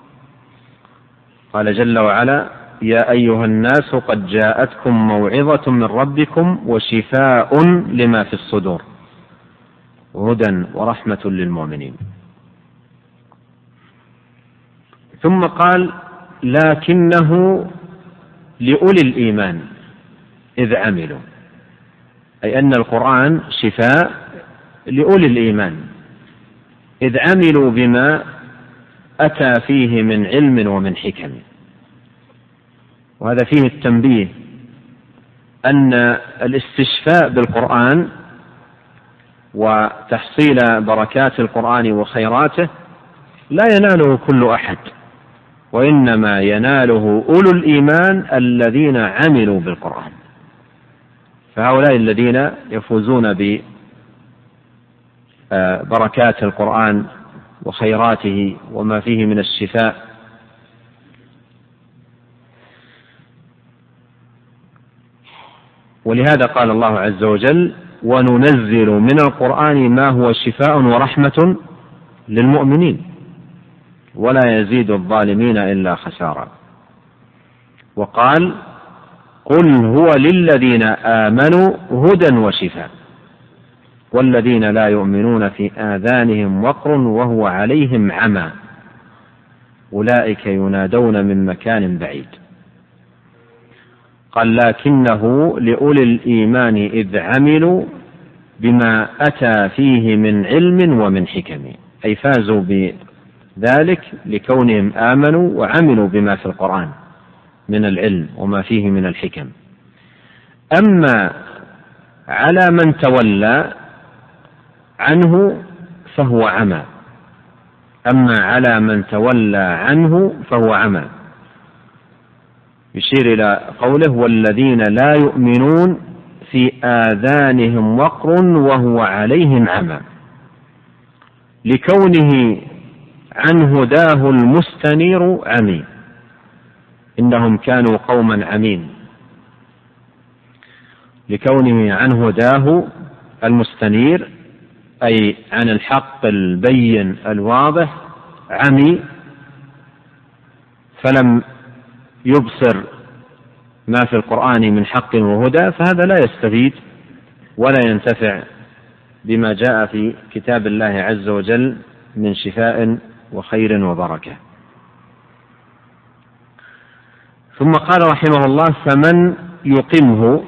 قال جل وعلا يا أيها الناس قد جاءتكم موعظة من ربكم وشفاء لما في الصدور وهدى ورحمة للمؤمنين. ثم قال لكنه لأولي الإيمان إذ عملوا، أي أن القرآن شفاء لأولي الإيمان إذ عملوا بما أتى فيه من علم ومن حكم. وهذا فيه التنبيه أن الاستشفاء بالقرآن وتحصيل بركات القرآن وخيراته لا يناله كل أحد، وإنما يناله أولو الإيمان الذين عملوا بالقرآن، فهؤلاء الذين يفوزون ببركات القرآن وخيراته وما فيه من الشفاء. ولهذا قال الله عز وجل وننزل من القرآن ما هو شفاء ورحمة للمؤمنين ولا يزيد الظالمين إلا خسارا. وقال قل هو للذين آمنوا هدى وشفاء والذين لا يؤمنون في آذانهم وقر وهو عليهم عمى أولئك ينادون من مكان بعيد. قال لكنه لأولي الإيمان إذ عملوا بما أتى فيه من علم ومن حكم، أي فازوا بذلك لكونهم آمنوا وعملوا بما في القرآن من العلم وما فيه من الحكم. أما على من تولى عنه فهو عمى، أما على من تولى عنه فهو عمى، يشير إلى قوله والذين لا يؤمنون في آذانهم وقر وهو عليهم عمى، لكونه عن هداه المستنير عمي، إنهم كانوا قوما عمين، لكونه عن هداه المستنير أي عن الحق البين الواضح عمي، فلم يبصر ما في القرآن من حق وهدى، فهذا لا يستفيد ولا ينتفع بما جاء في كتاب الله عز وجل من شفاء وخير وبركة. ثم قال رحمه الله فمن يقمه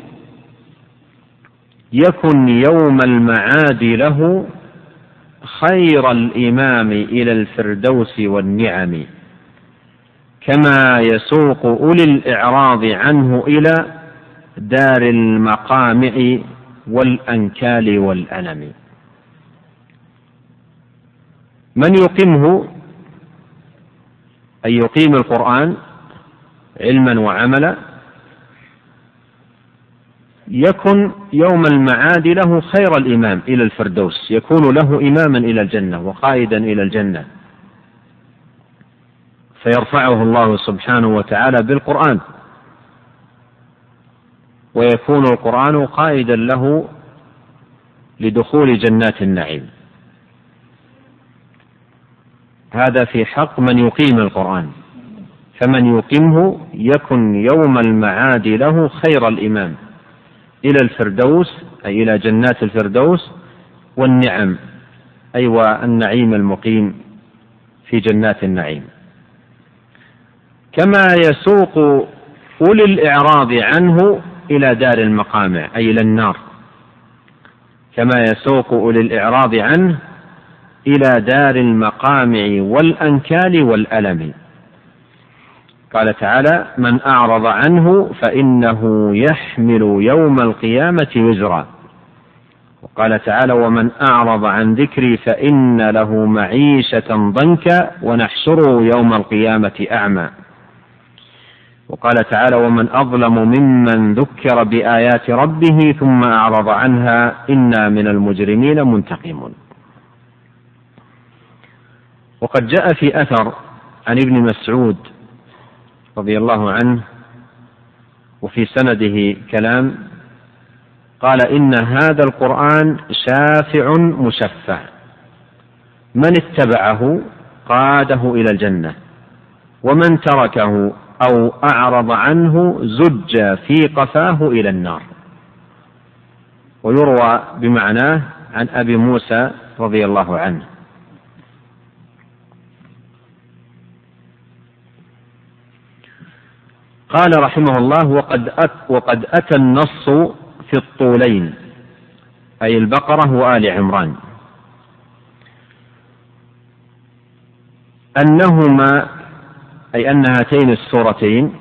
يكن يوم المعاد له خير الإمام إلى الفردوس والنعم، كما يسوق أولي الإعراض عنه إلى دار المقامع والأنكال والألم. من يقيمه أي يقيم القرآن علما وعملا يكن يوم المعاد له خير الإمام إلى الفردوس، يكون له إماما إلى الجنة وقائدا إلى الجنة، فيرفعه الله سبحانه وتعالى بالقرآن، ويكون القرآن قائدا له لدخول جنات النعيم. هذا في حق من يقيم القرآن، فمن يقيمه يكن يوم المعاد له خير الإمام إلى الفردوس أي إلى جنات الفردوس، والنعم أي والنعيم المقيم في جنات النعيم. كما يسوق أولي الإعراض عنه إلى دار المقامع أي إلى النار، كما يسوق أولي الإعراض عنه إلى دار المقامع والأنكال والألم. قال تعالى من أعرض عنه فإنه يحمل يوم القيامة وزرا، وقال تعالى ومن أعرض عن ذكري فإن له معيشة ضنكا ونحشره يوم القيامة أعمى. وقال تعالى ومن أظلم ممن ذكر بآيات ربه ثم أعرض عنها إنا من المجرمين منتقمون. وقد جاء في أثر عن ابن مسعود رضي الله عنه وفي سنده كلام، قال إن هذا القرآن شافع مشفع، من اتبعه قاده إلى الجنة، ومن تركه أو أعرض عنه زج في قفاه إلى النار. ويروى بمعناه عن أبي موسى رضي الله عنه. قال رحمه الله: وقد أتى النص في الطولين، أي البقرة وآل عمران، أنهما أي أن هاتين السورتين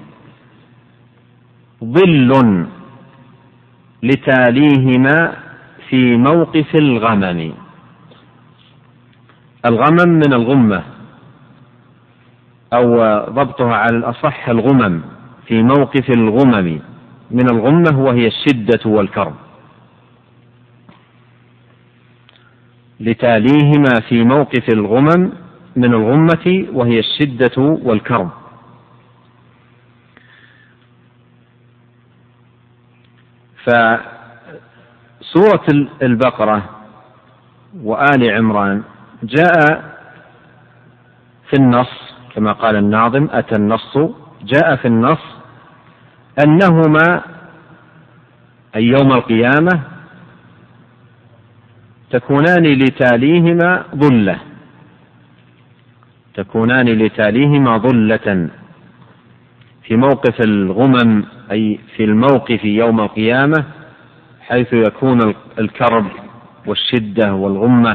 ظل لتاليهما في موقف الغمم. الغمم من الغمة، أو ضبطها على الأصح الغمم، في موقف الغمم من الغمة وهي الشدة والكرب. لتاليهما في موقف الغمم من الغمة وهي الشدة والكرب. فسورة البقرة وآل عمران جاء في النص كما قال الناظم: أتى النص، جاء في النص أنهما أي يوم القيامة تكونان لتاليهما ظلة، تكونان لتاليهما ظلة في موقف الغمم، أي في الموقف يوم القيامة حيث يكون الكرب والشدة والغمة.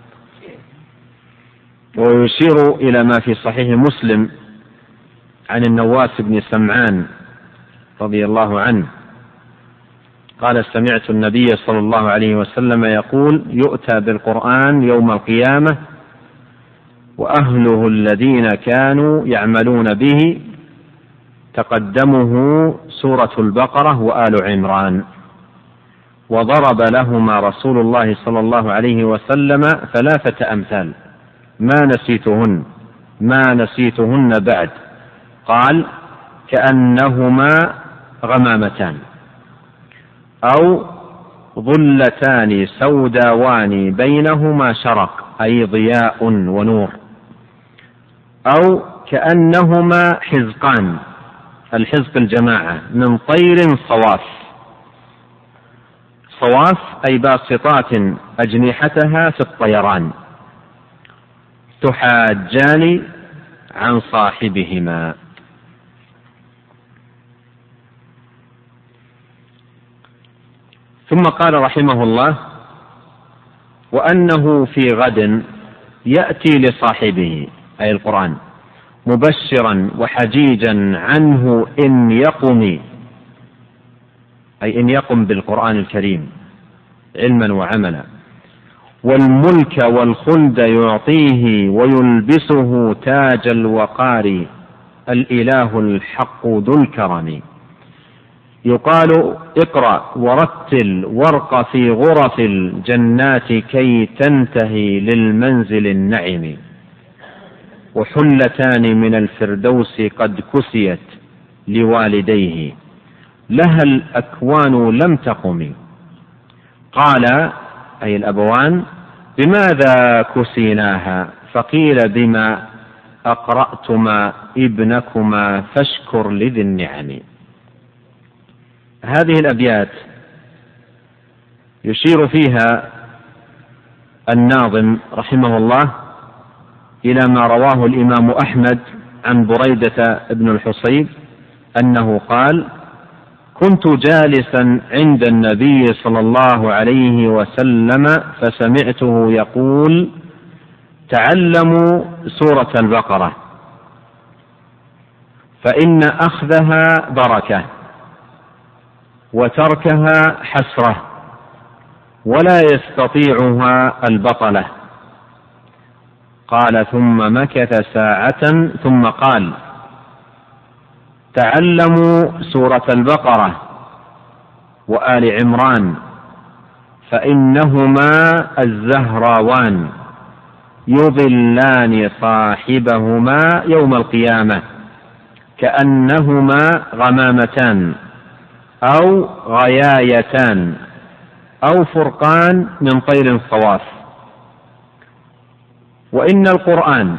ويشير إلى ما في صحيح مسلم عن النواس بن سمعان رضي الله عنه قال: سمعت النبي صلى الله عليه وسلم يقول: يؤتى بالقرآن يوم القيامة وأهله الذين كانوا يعملون به تقدمه سورة البقرة وآل عمران، وضرب لهما رسول الله صلى الله عليه وسلم 3 أمثال ما نسيتهن بعد. قال: كأنهما غمامتان، أو ظلتان سوداوان بينهما شرق، أي ضياء ونور، أو كأنهما حزقان، الحزق الجماعة، من طير صواف، صواف أي باسطات أجنحتها في الطيران، تحاجان عن صاحبهما. ثم قال رحمه الله: وأنه في غد يأتي لصاحبه أي القرآن مبشرا وحجيجا عنه إن يقم، أي إن يقم بالقرآن الكريم علما وعملا، والملك والخلد يعطيه ويلبسه تاج الوقار، الإله الحق ذو الكرم. يقال: اقرأ ورتل وارق في غرف الجنات كي تنتهي للمنزل النعم، وحلتان من الفردوس قد كسيت لوالديه، لها الأكوان لم تقم. قال أي الأبوان: بماذا كسيناها؟ فقيل: بما أقرأتما ابنكما فاشكر لذي النعم. هذه الأبيات يشير فيها الناظم رحمه الله إلى ما رواه الإمام أحمد عن بريدة بن الحصيب أنه قال: كنت جالسا عند النبي صلى الله عليه وسلم فسمعته يقول: تعلموا سورة البقرة فإن أخذها بركة وتركها حسرة ولا يستطيعها البطلة. قال: ثم مكث ساعة ثم قال: تعلموا سورة البقرة وآل عمران فإنهما الزهراوان يضلان صاحبهما يوم القيامة كأنهما غمامتان أو غيايتان أو فرقان من طير صواف. وإن القرآن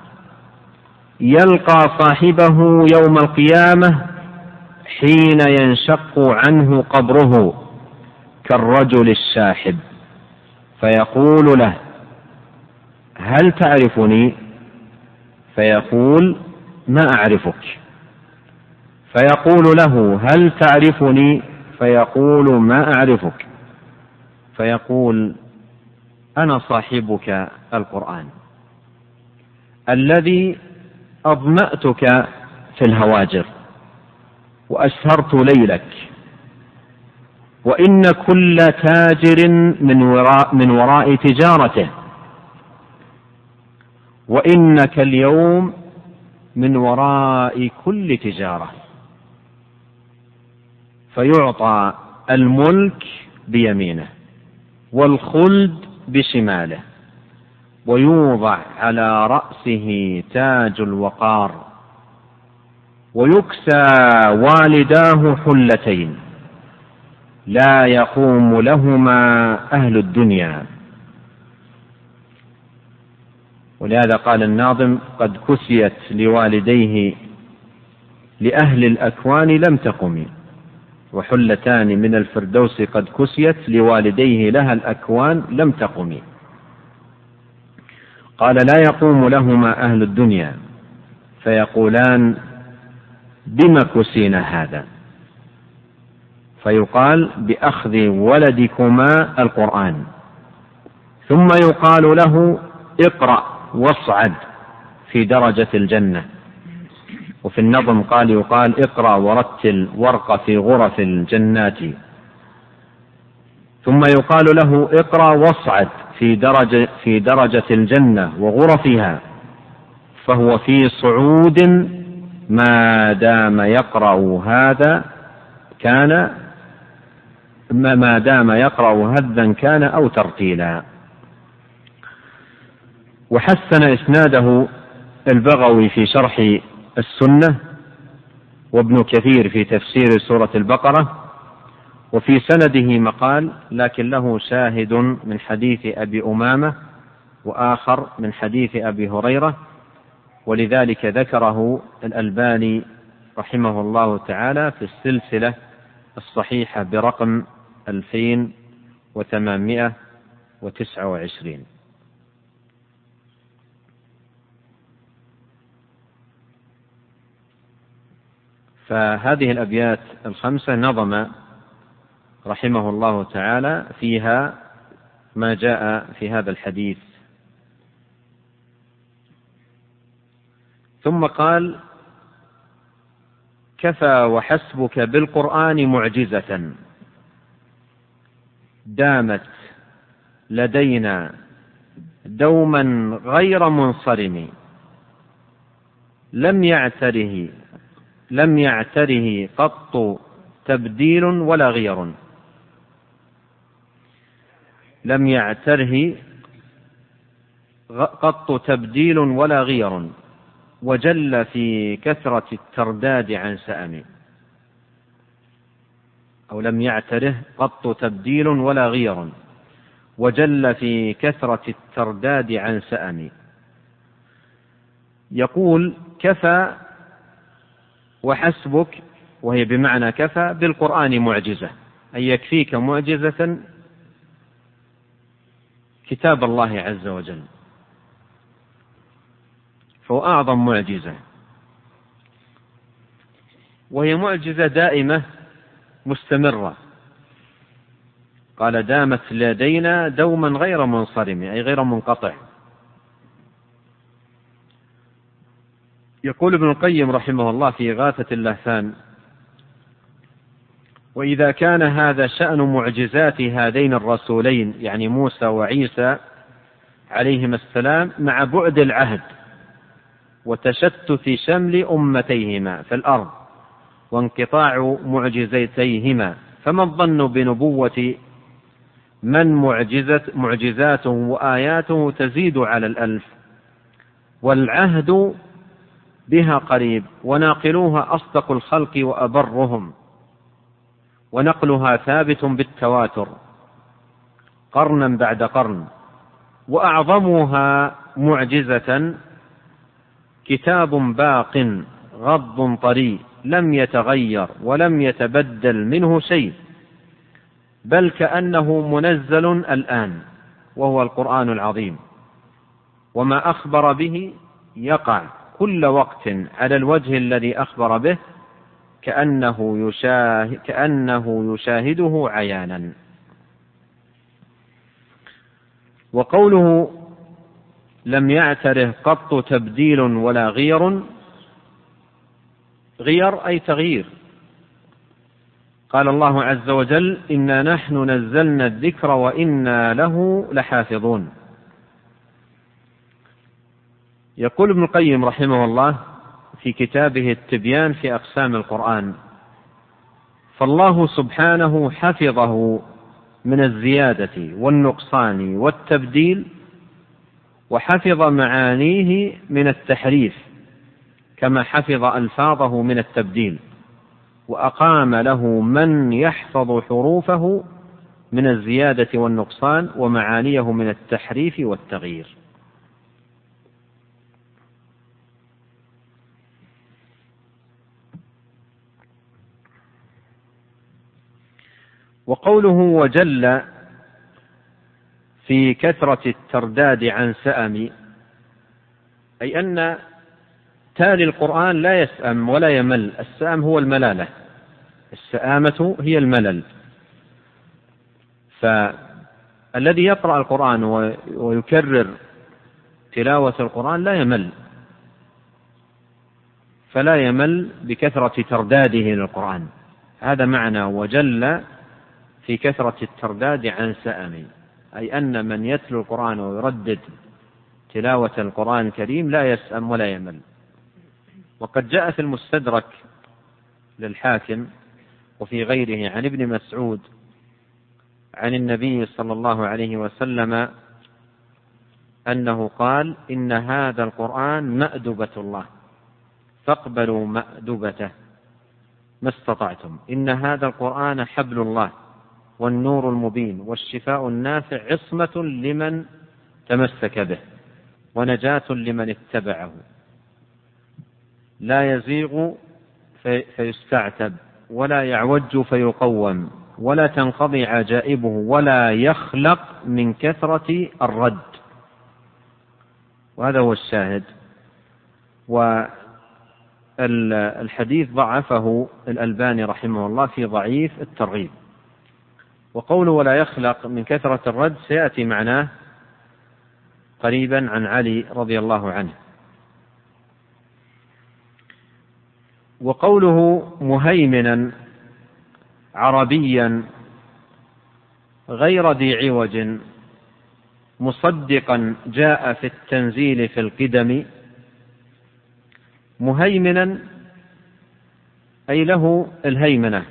يلقى صاحبه يوم القيامة حين ينشق عنه قبره كالرجل الشاحب، فيقول له: هل تعرفني؟ فيقول: ما أعرفك. فيقول له: هل تعرفني؟ فيقول: ما أعرفك. فيقول: أنا صاحبك القرآن الذي أظمأتك في الهواجر وأسهرت ليلك، وإن كل تاجر من وراء تجارته، وإنك اليوم من وراء كل تجارة. فيعطى الملك بيمينه والخلد بشماله، ويوضع على رأسه تاج الوقار، ويكسى والداه حلتين لا يقوم لهما أهل الدنيا. ولهذا قال الناظم: قد كسيت لوالديه لأهل الأكوان لم تقم، وحلتان من الفردوس قد كسيت لوالديه لها الأكوان لم تقم. قال: لا يقوم لهما أهل الدنيا فيقولان: بما كسينا هذا؟ فيقال: بأخذ ولدكما القرآن. ثم يقال له: اقرأ واصعد في درجة الجنة. وفي النظم يقال: اقرأ ورتل وارق في غرف الجنات. ثم يقال له: اقرأ واصعد في درجة الجنة وغرفها، فهو في صعود ما دام يقرأ هذا هذا كان أو ترتيلا. وحسن إسناده البغوي في شرح السنة، وابن كثير في تفسير سورة البقرة، وفي سنده مقال، لكن له شاهد من حديث أبي أمامة وآخر من حديث أبي هريرة، ولذلك ذكره الألباني رحمه الله تعالى في السلسلة الصحيحة برقم 2829. فهذه الأبيات الخمسة نظم رحمه الله تعالى فيها ما جاء في هذا الحديث. ثم قال: كفى وحسبك بالقرآن معجزة دامت لدينا دوما غير منصرم، لم يعتره قط تبديل ولا غير. لم يعتره قط تبديل ولا غير، وجل في كثرة الترداد عن سأم. أو لم يعتره قط تبديل ولا غير، وجل في كثرة الترداد عن سأم. يقول: كفى وحسبك، وهي بمعنى كفى، بالقرآن معجزة، أي يكفيك معجزة كتاب الله عز وجل، فهو أعظم معجزة، وهي معجزة دائمة مستمرة. قال: دامت لدينا دوما غير منصرم، أي غير منقطع. يقول ابن القيم رحمه الله في إغاثة اللهفان: وإذا كان هذا شأن معجزات هذين الرسولين، يعني موسى وعيسى عليهما السلام، مع بعد العهد وتشتت شمل أمتيهما في الأرض وانقطاع معجزتيهما، فما الظن بنبوة من معجزاته وآياته تزيد على 1000، والعهد بها قريب، وناقلوها أصدق الخلق وأبرهم، ونقلها ثابت بالتواتر، قرنا بعد قرن، وأعظمها معجزة كتاب باق غض طري لم يتغير ولم يتبدل منه شيء، بل كأنه منزل الآن، وهو القرآن العظيم. وما أخبر به يقع كل وقت على الوجه الذي أخبر به، كأنه يشاهده عيانا. وقوله لم يعتره قط تبديل ولا غير، غير أي تغيير. قال الله عز وجل: إنا نحن نزلنا الذكر وإنا له لحافظون. يقول ابن القيم رحمه الله في كتابه التبيان في أقسام القرآن: فالله سبحانه حفظه من الزيادة والنقصان والتبديل، وحفظ معانيه من التحريف كما حفظ ألفاظه من التبديل، وأقام له من يحفظ حروفه من الزيادة والنقصان ومعانيه من التحريف والتغيير. وقوله وجل في كثرة الترداد عن سأم، أي أن تالي القرآن لا يسأم ولا يمل. السأم هو الملالة، السآمة هي الملل. فالذي يقرأ القرآن ويكرر تلاوة القرآن لا يمل، فلا يمل بكثرة ترداده للقرآن. هذا معنى وجل في كثرة الترداد عن سأم، أي أن من يتلو القرآن ويردد تلاوة القرآن الكريم لا يسأم ولا يمل. وقد جاء في المستدرك للحاكم وفي غيره عن ابن مسعود عن النبي صلى الله عليه وسلم أنه قال: إن هذا القرآن مأدبة الله فاقبلوا مأدبته ما استطعتم. إن هذا القرآن حبل الله والنور المبين والشفاء النافع، عصمة لمن تمسك به ونجاة لمن اتبعه، لا يزيغ فيستعتب ولا يعوج فيقوم ولا تنقضي عجائبه ولا يخلق من كثرة الرد. وهذا هو الشاهد. والحديث ضعفه الألباني رحمه الله في ضعيف الترغيب. وقوله ولا يخلق من كثرة الرد سيأتي معناه قريبا عن علي رضي الله عنه. وقوله مهيمنا عربيا غير ذي عوج مصدقا جاء في التنزيل في القدم. مهيمنا أي له الهيمنة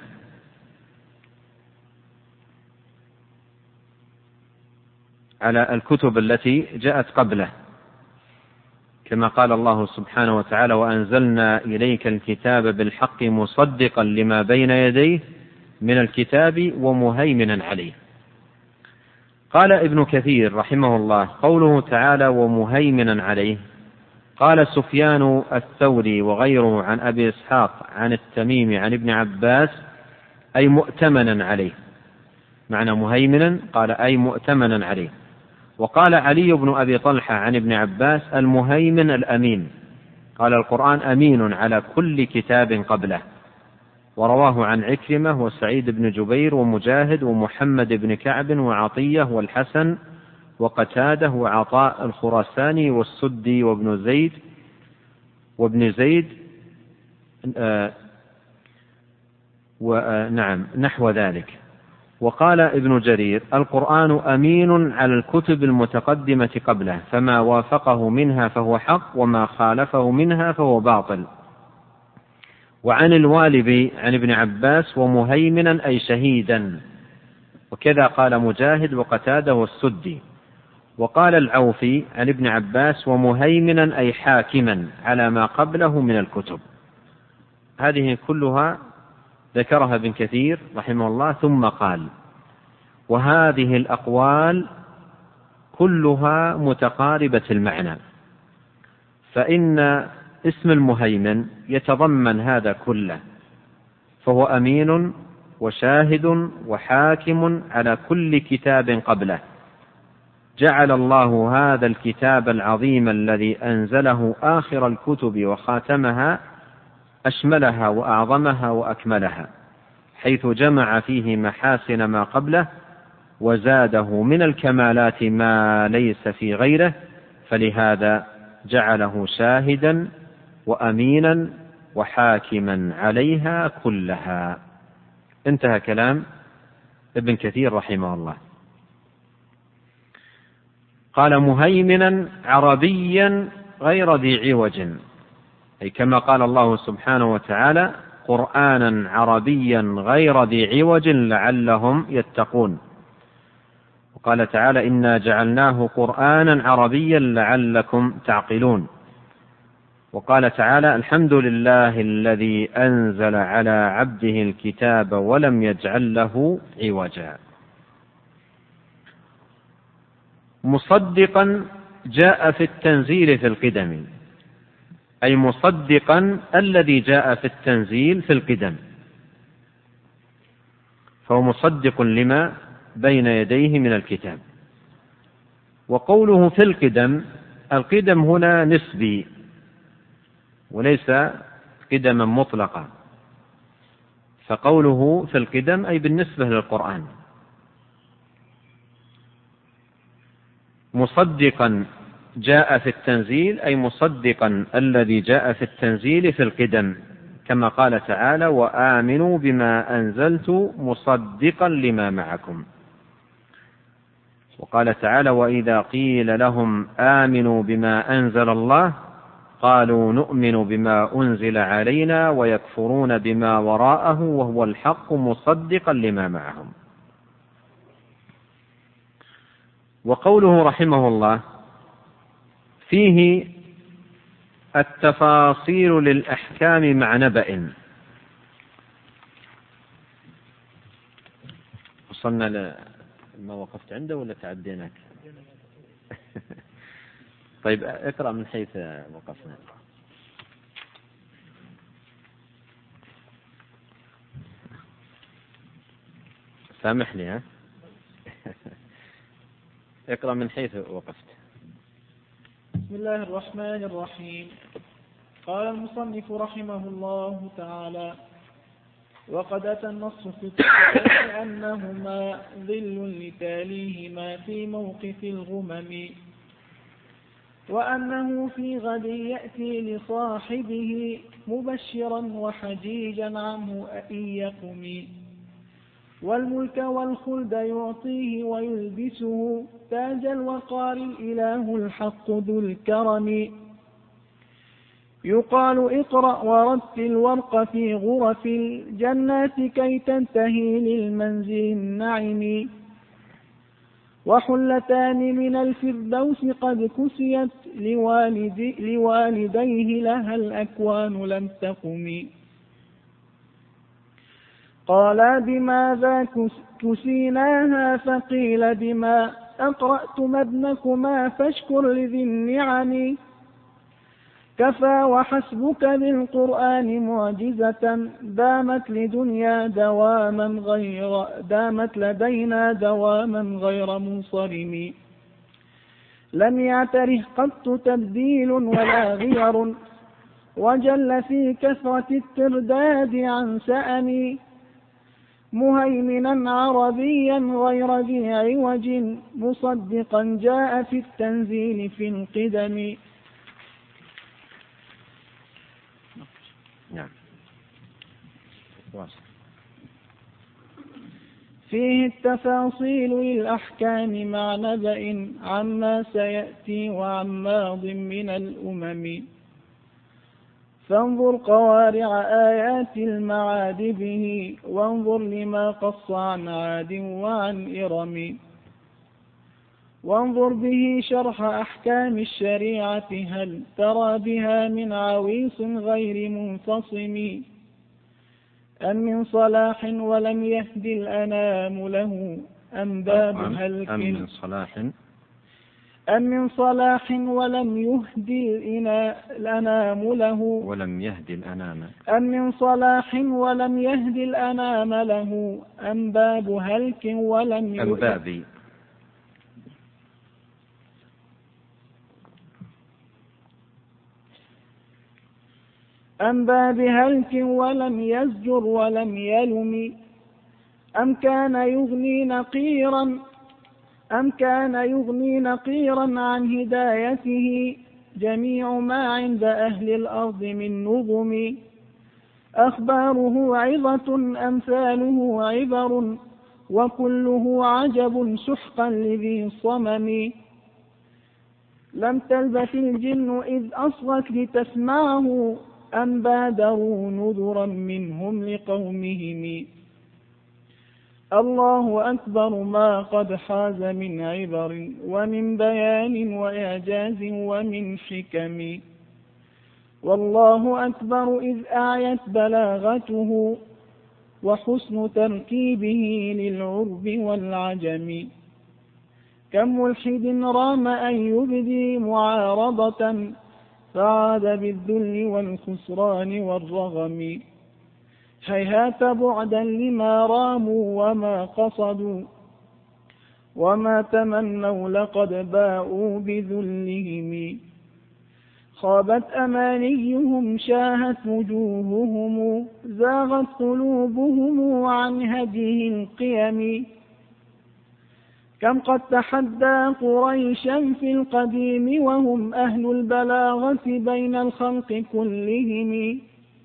على الكتب التي جاءت قبله، كما قال الله سبحانه وتعالى: وأنزلنا إليك الكتاب بالحق مصدقا لما بين يديه من الكتاب ومهيمنا عليه. قال ابن كثير رحمه الله: قوله تعالى ومهيمنا عليه، قال سفيان الثوري وغيره عن أبي إسحاق عن التميمي عن ابن عباس أي مؤتمنا عليه. معنى مهيمنا قال أي مؤتمنا عليه. وقال علي بن أبي طلحة عن ابن عباس: المهيمن الأمين. قال القرآن أمين على كل كتاب قبله. ورواه عن عكرمة وسعيد بن جبير ومجاهد ومحمد بن كعب وعطية والحسن وقتاده وعطاء الخراساني والسدي وابن زيد نعم نحو ذلك. وقال ابن جرير: القرآن أمين على الكتب المتقدمة قبله، فما وافقه منها فهو حق وما خالفه منها فهو باطل. وعن الوالبي عن ابن عباس: ومهيمنا أي شهيدا. وكذا قال مجاهد وقتاده والسدي. وقال العوفي عن ابن عباس: ومهيمنا أي حاكما على ما قبله من الكتب. هذه كلها ذكرها ابن كثير رحمه الله، ثم قال: وهذه الأقوال كلها متقاربة المعنى، فإن اسم المهيمن يتضمن هذا كله، فهو أمين وشاهد وحاكم على كل كتاب قبله. جعل الله هذا الكتاب العظيم الذي أنزله آخر الكتب وخاتمها أشملها وأعظمها وأكملها، حيث جمع فيه محاسن ما قبله وزاده من الكمالات ما ليس في غيره، فلهذا جعله شاهدا وأمينا وحاكما عليها كلها. انتهى كلام ابن كثير رحمه الله. قال مهيمنا عربيا غير ذي عوج، أي كما قال الله سبحانه وتعالى قرآنا عربيا غير ذي عوج لعلهم يتقون. وقال تعالى إنا جعلناه قرآنا عربيا لعلكم تعقلون. وقال تعالى الحمد لله الذي أنزل على عبده الكتاب ولم يجعل له عوجا. مصدقا جاء في التنزيل في القدم، أي مصدقا الذي جاء في التنزيل في القدم، فهو مصدق لما بين يديه من الكتاب. وقوله في القدم، القدم هنا نسبي وليس قدما مطلقا، فقوله في القدم أي بالنسبة للقرآن. مصدقا جاء في التنزيل أي مصدقا الذي جاء في التنزيل في القدم، كما قال تعالى وآمنوا بما أنزلت مصدقا لما معكم. وقال تعالى وإذا قيل لهم آمنوا بما أنزل الله قالوا نؤمن بما أنزل علينا ويكفرون بما وراءه وهو الحق مصدقا لما معهم. وقوله رحمه الله فيه التفاصيل للأحكام مع نبأ. وصلنا لما وقفت عنده ولا تعديناك؟ طيب اقرأ من حيث وقفنا. سامحني ها. اقرأ من حيث وقفت. بسم الله الرحمن الرحيم. قال المصنف رحمه الله تعالى وقد أتى النص في الكتاب أنهما ظل لتاليهما في موقف الغمم، وأنه في غد يأتي لصاحبه مبشرا وحجيجا عنه أن يقم، والملك والخلد يعطيه ويلبسه تاج الوقار الإله الحق ذو الكرم. يقال اقرأ ورتل وارق في غرف الجنات كي تنتهي للمنزل النعم، وحلتان من الفردوس قد كسيت لوالديه لها الأكوان لم تقم. قال بماذا كسيناها فقيل بما أقرأتم ابنكما فاشكر لذي النعم، كفى وحسبك بالقرآن معجزة دامت لدينا دواما غير منصرم، لم يعتره قط تبديل ولا غير وجل في كثرة الترداد عن سأم، مهيمنا عربيا غير ذي عوج مصدقا جاء في التنزيل في القدم. نعم. فيه التفاصيل للأحكام مع نبأ عما سيأتي وعن ماض من الأمم، فانظر قوارع آيات المعاد به وانظر لما قص عن عاد وعن إرم، وانظر به شرح أحكام الشريعة هل ترى بها من عويص غير منفصم، أم من صلاح ولم يهد الأنام له أم باب هلك أم من صلاح ولم يهدي الأنام له أم من صلاح ولم يهدي الأنام له أم باب هلك ولم يهدي أم باب هلك ولم يزجر ولم يلم أم كان يغني نقيرا عن هدايته جميع ما عند أهل الأرض من نظم أخباره عظة أمثاله عبر وكله عجب سحقا لذي صمم لم تلبث الجن إذ أصغت لتسمعه أم بادروا نذرا منهم لقومهم الله أكبر ما قد حاز من عبر ومن بيان وإعجاز ومن حكم والله أكبر إذ أعيت بلاغته وحسن تركيبه للعرب والعجم كم ملحد رام أن يبدي معارضة فعاد بالذل والخسران والرغم هيهات بعدا لما راموا وما قصدوا وما تمنوا لقد باءوا بذلهم خابت أمانيهم شاهت وجوههم زاغت قلوبهم عن هديه القيم كم قد تحدى قريشا في القديم وهم أهل البلاغة بين الخلق كلهم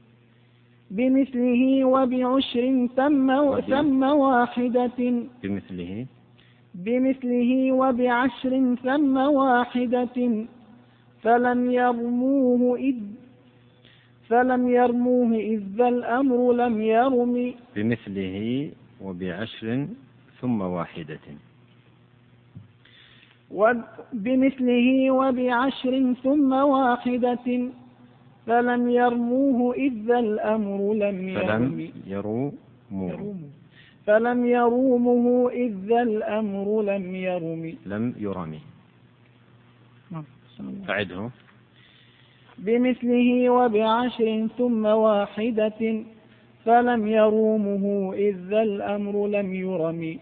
بمثله وبعشر ثم واحدة بمثله وبعشر ثم واحدة فلم يرموه إذ ذا الأمر لم يرم بمثله وبعشر ثم واحدة بمثله وبعشر ثم واحدة فلم يرموه إذ ذا الأمر لم يرومه إذ ذا الأمر لم يرم أعده بمثله وبعشر ثم واحدة فلم يرومه إذ ذا الأمر لم يرم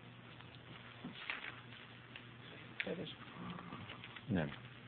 نعم.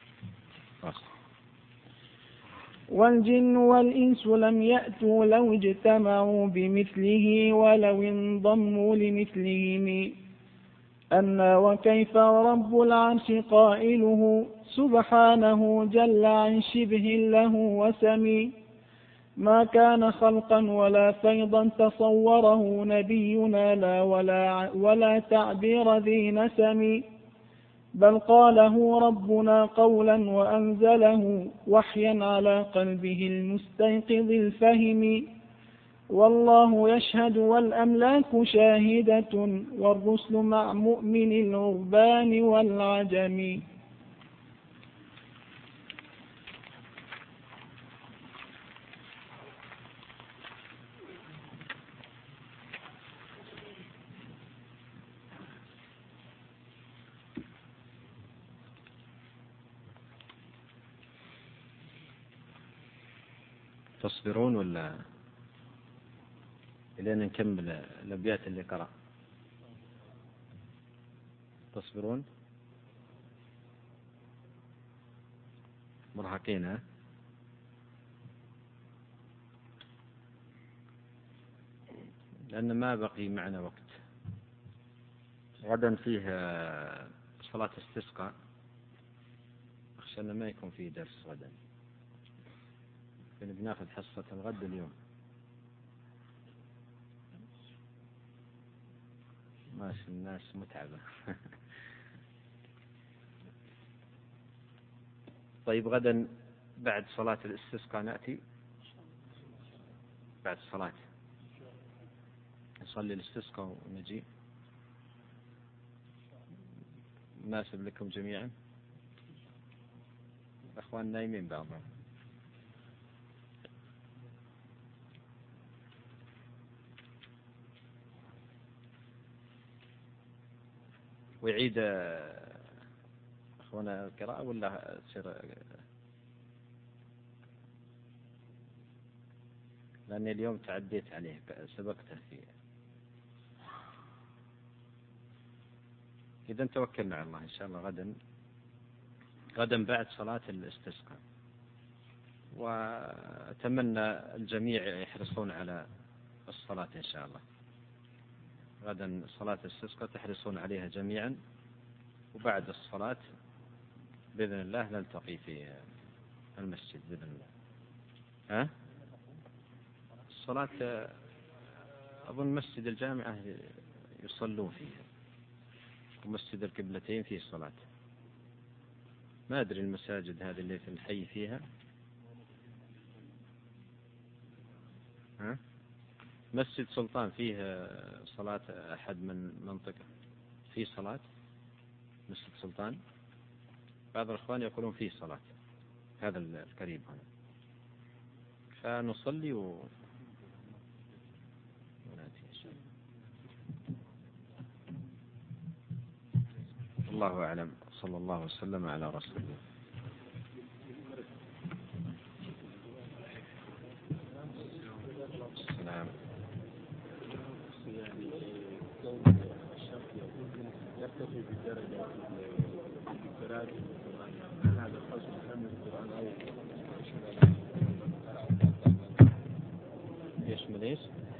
والجن والإنس لم يأتوا لو اجتمعوا بمثله ولو انضموا لمثلهم أنا وكيف رب العرش قائله سبحانه جل عن شبه له وسمي ما كان خلقا ولا فيضا تصوره نبينا لا ولا تعبير ذي نسم بل قاله ربنا قولا وأنزله وحيا على قلبه المستيقظ الفهم والله يشهد والأملاك شاهدة والرسل مع مؤمن العربان والعجم تصبرون ولا إلى أن نكمل الأبيات اللي قرأ؟ تصبرون مرهقين لأن ما بقي معنا وقت. غدا فيه صلاة استسقاء، أخشى أن ما يكون فيه درس غدا، بناخذ حصة الغد اليوم. ماشي الناس متعبة. طيب غدا بعد صلاة الاستسقاء نأتي، بعد الصلاة نصلي الاستسقاء ونجي. مناسب لكم جميعا؟ الأخوان نايمين بعضهم. ويعيد أخونا القراءة ولا تصير؟ لأني اليوم تعديت عليه، سبقته فيه. إذا توكلنا على الله إن شاء الله غدا بعد صلاة الاستسقاء. وأتمنى الجميع يحرصون على الصلاة إن شاء الله. غدا صلاة الاستسقاء تحرصون عليها جميعا، وبعد الصلاة بإذن الله نلتقي في المسجد بإذن الله. الصلاة أظن مسجد الجامعة يصلون فيها، ومسجد القبلتين فيه صلاة. ما أدري المساجد هذه اللي في الحي فيها. مسجد سلطان فيه صلاة أحد من منطقة، فيه صلاة مسجد سلطان. بعض الأخوان يقولون فيه صلاة، هذا القريب هنا، فنصلي ونأتي إن شاء الله. الله أعلم، صلى الله وسلم على رسول الله. السلام. يرتفع بالدرجة القراءة هذا الفصل كم القرآن أو يشمل إيش؟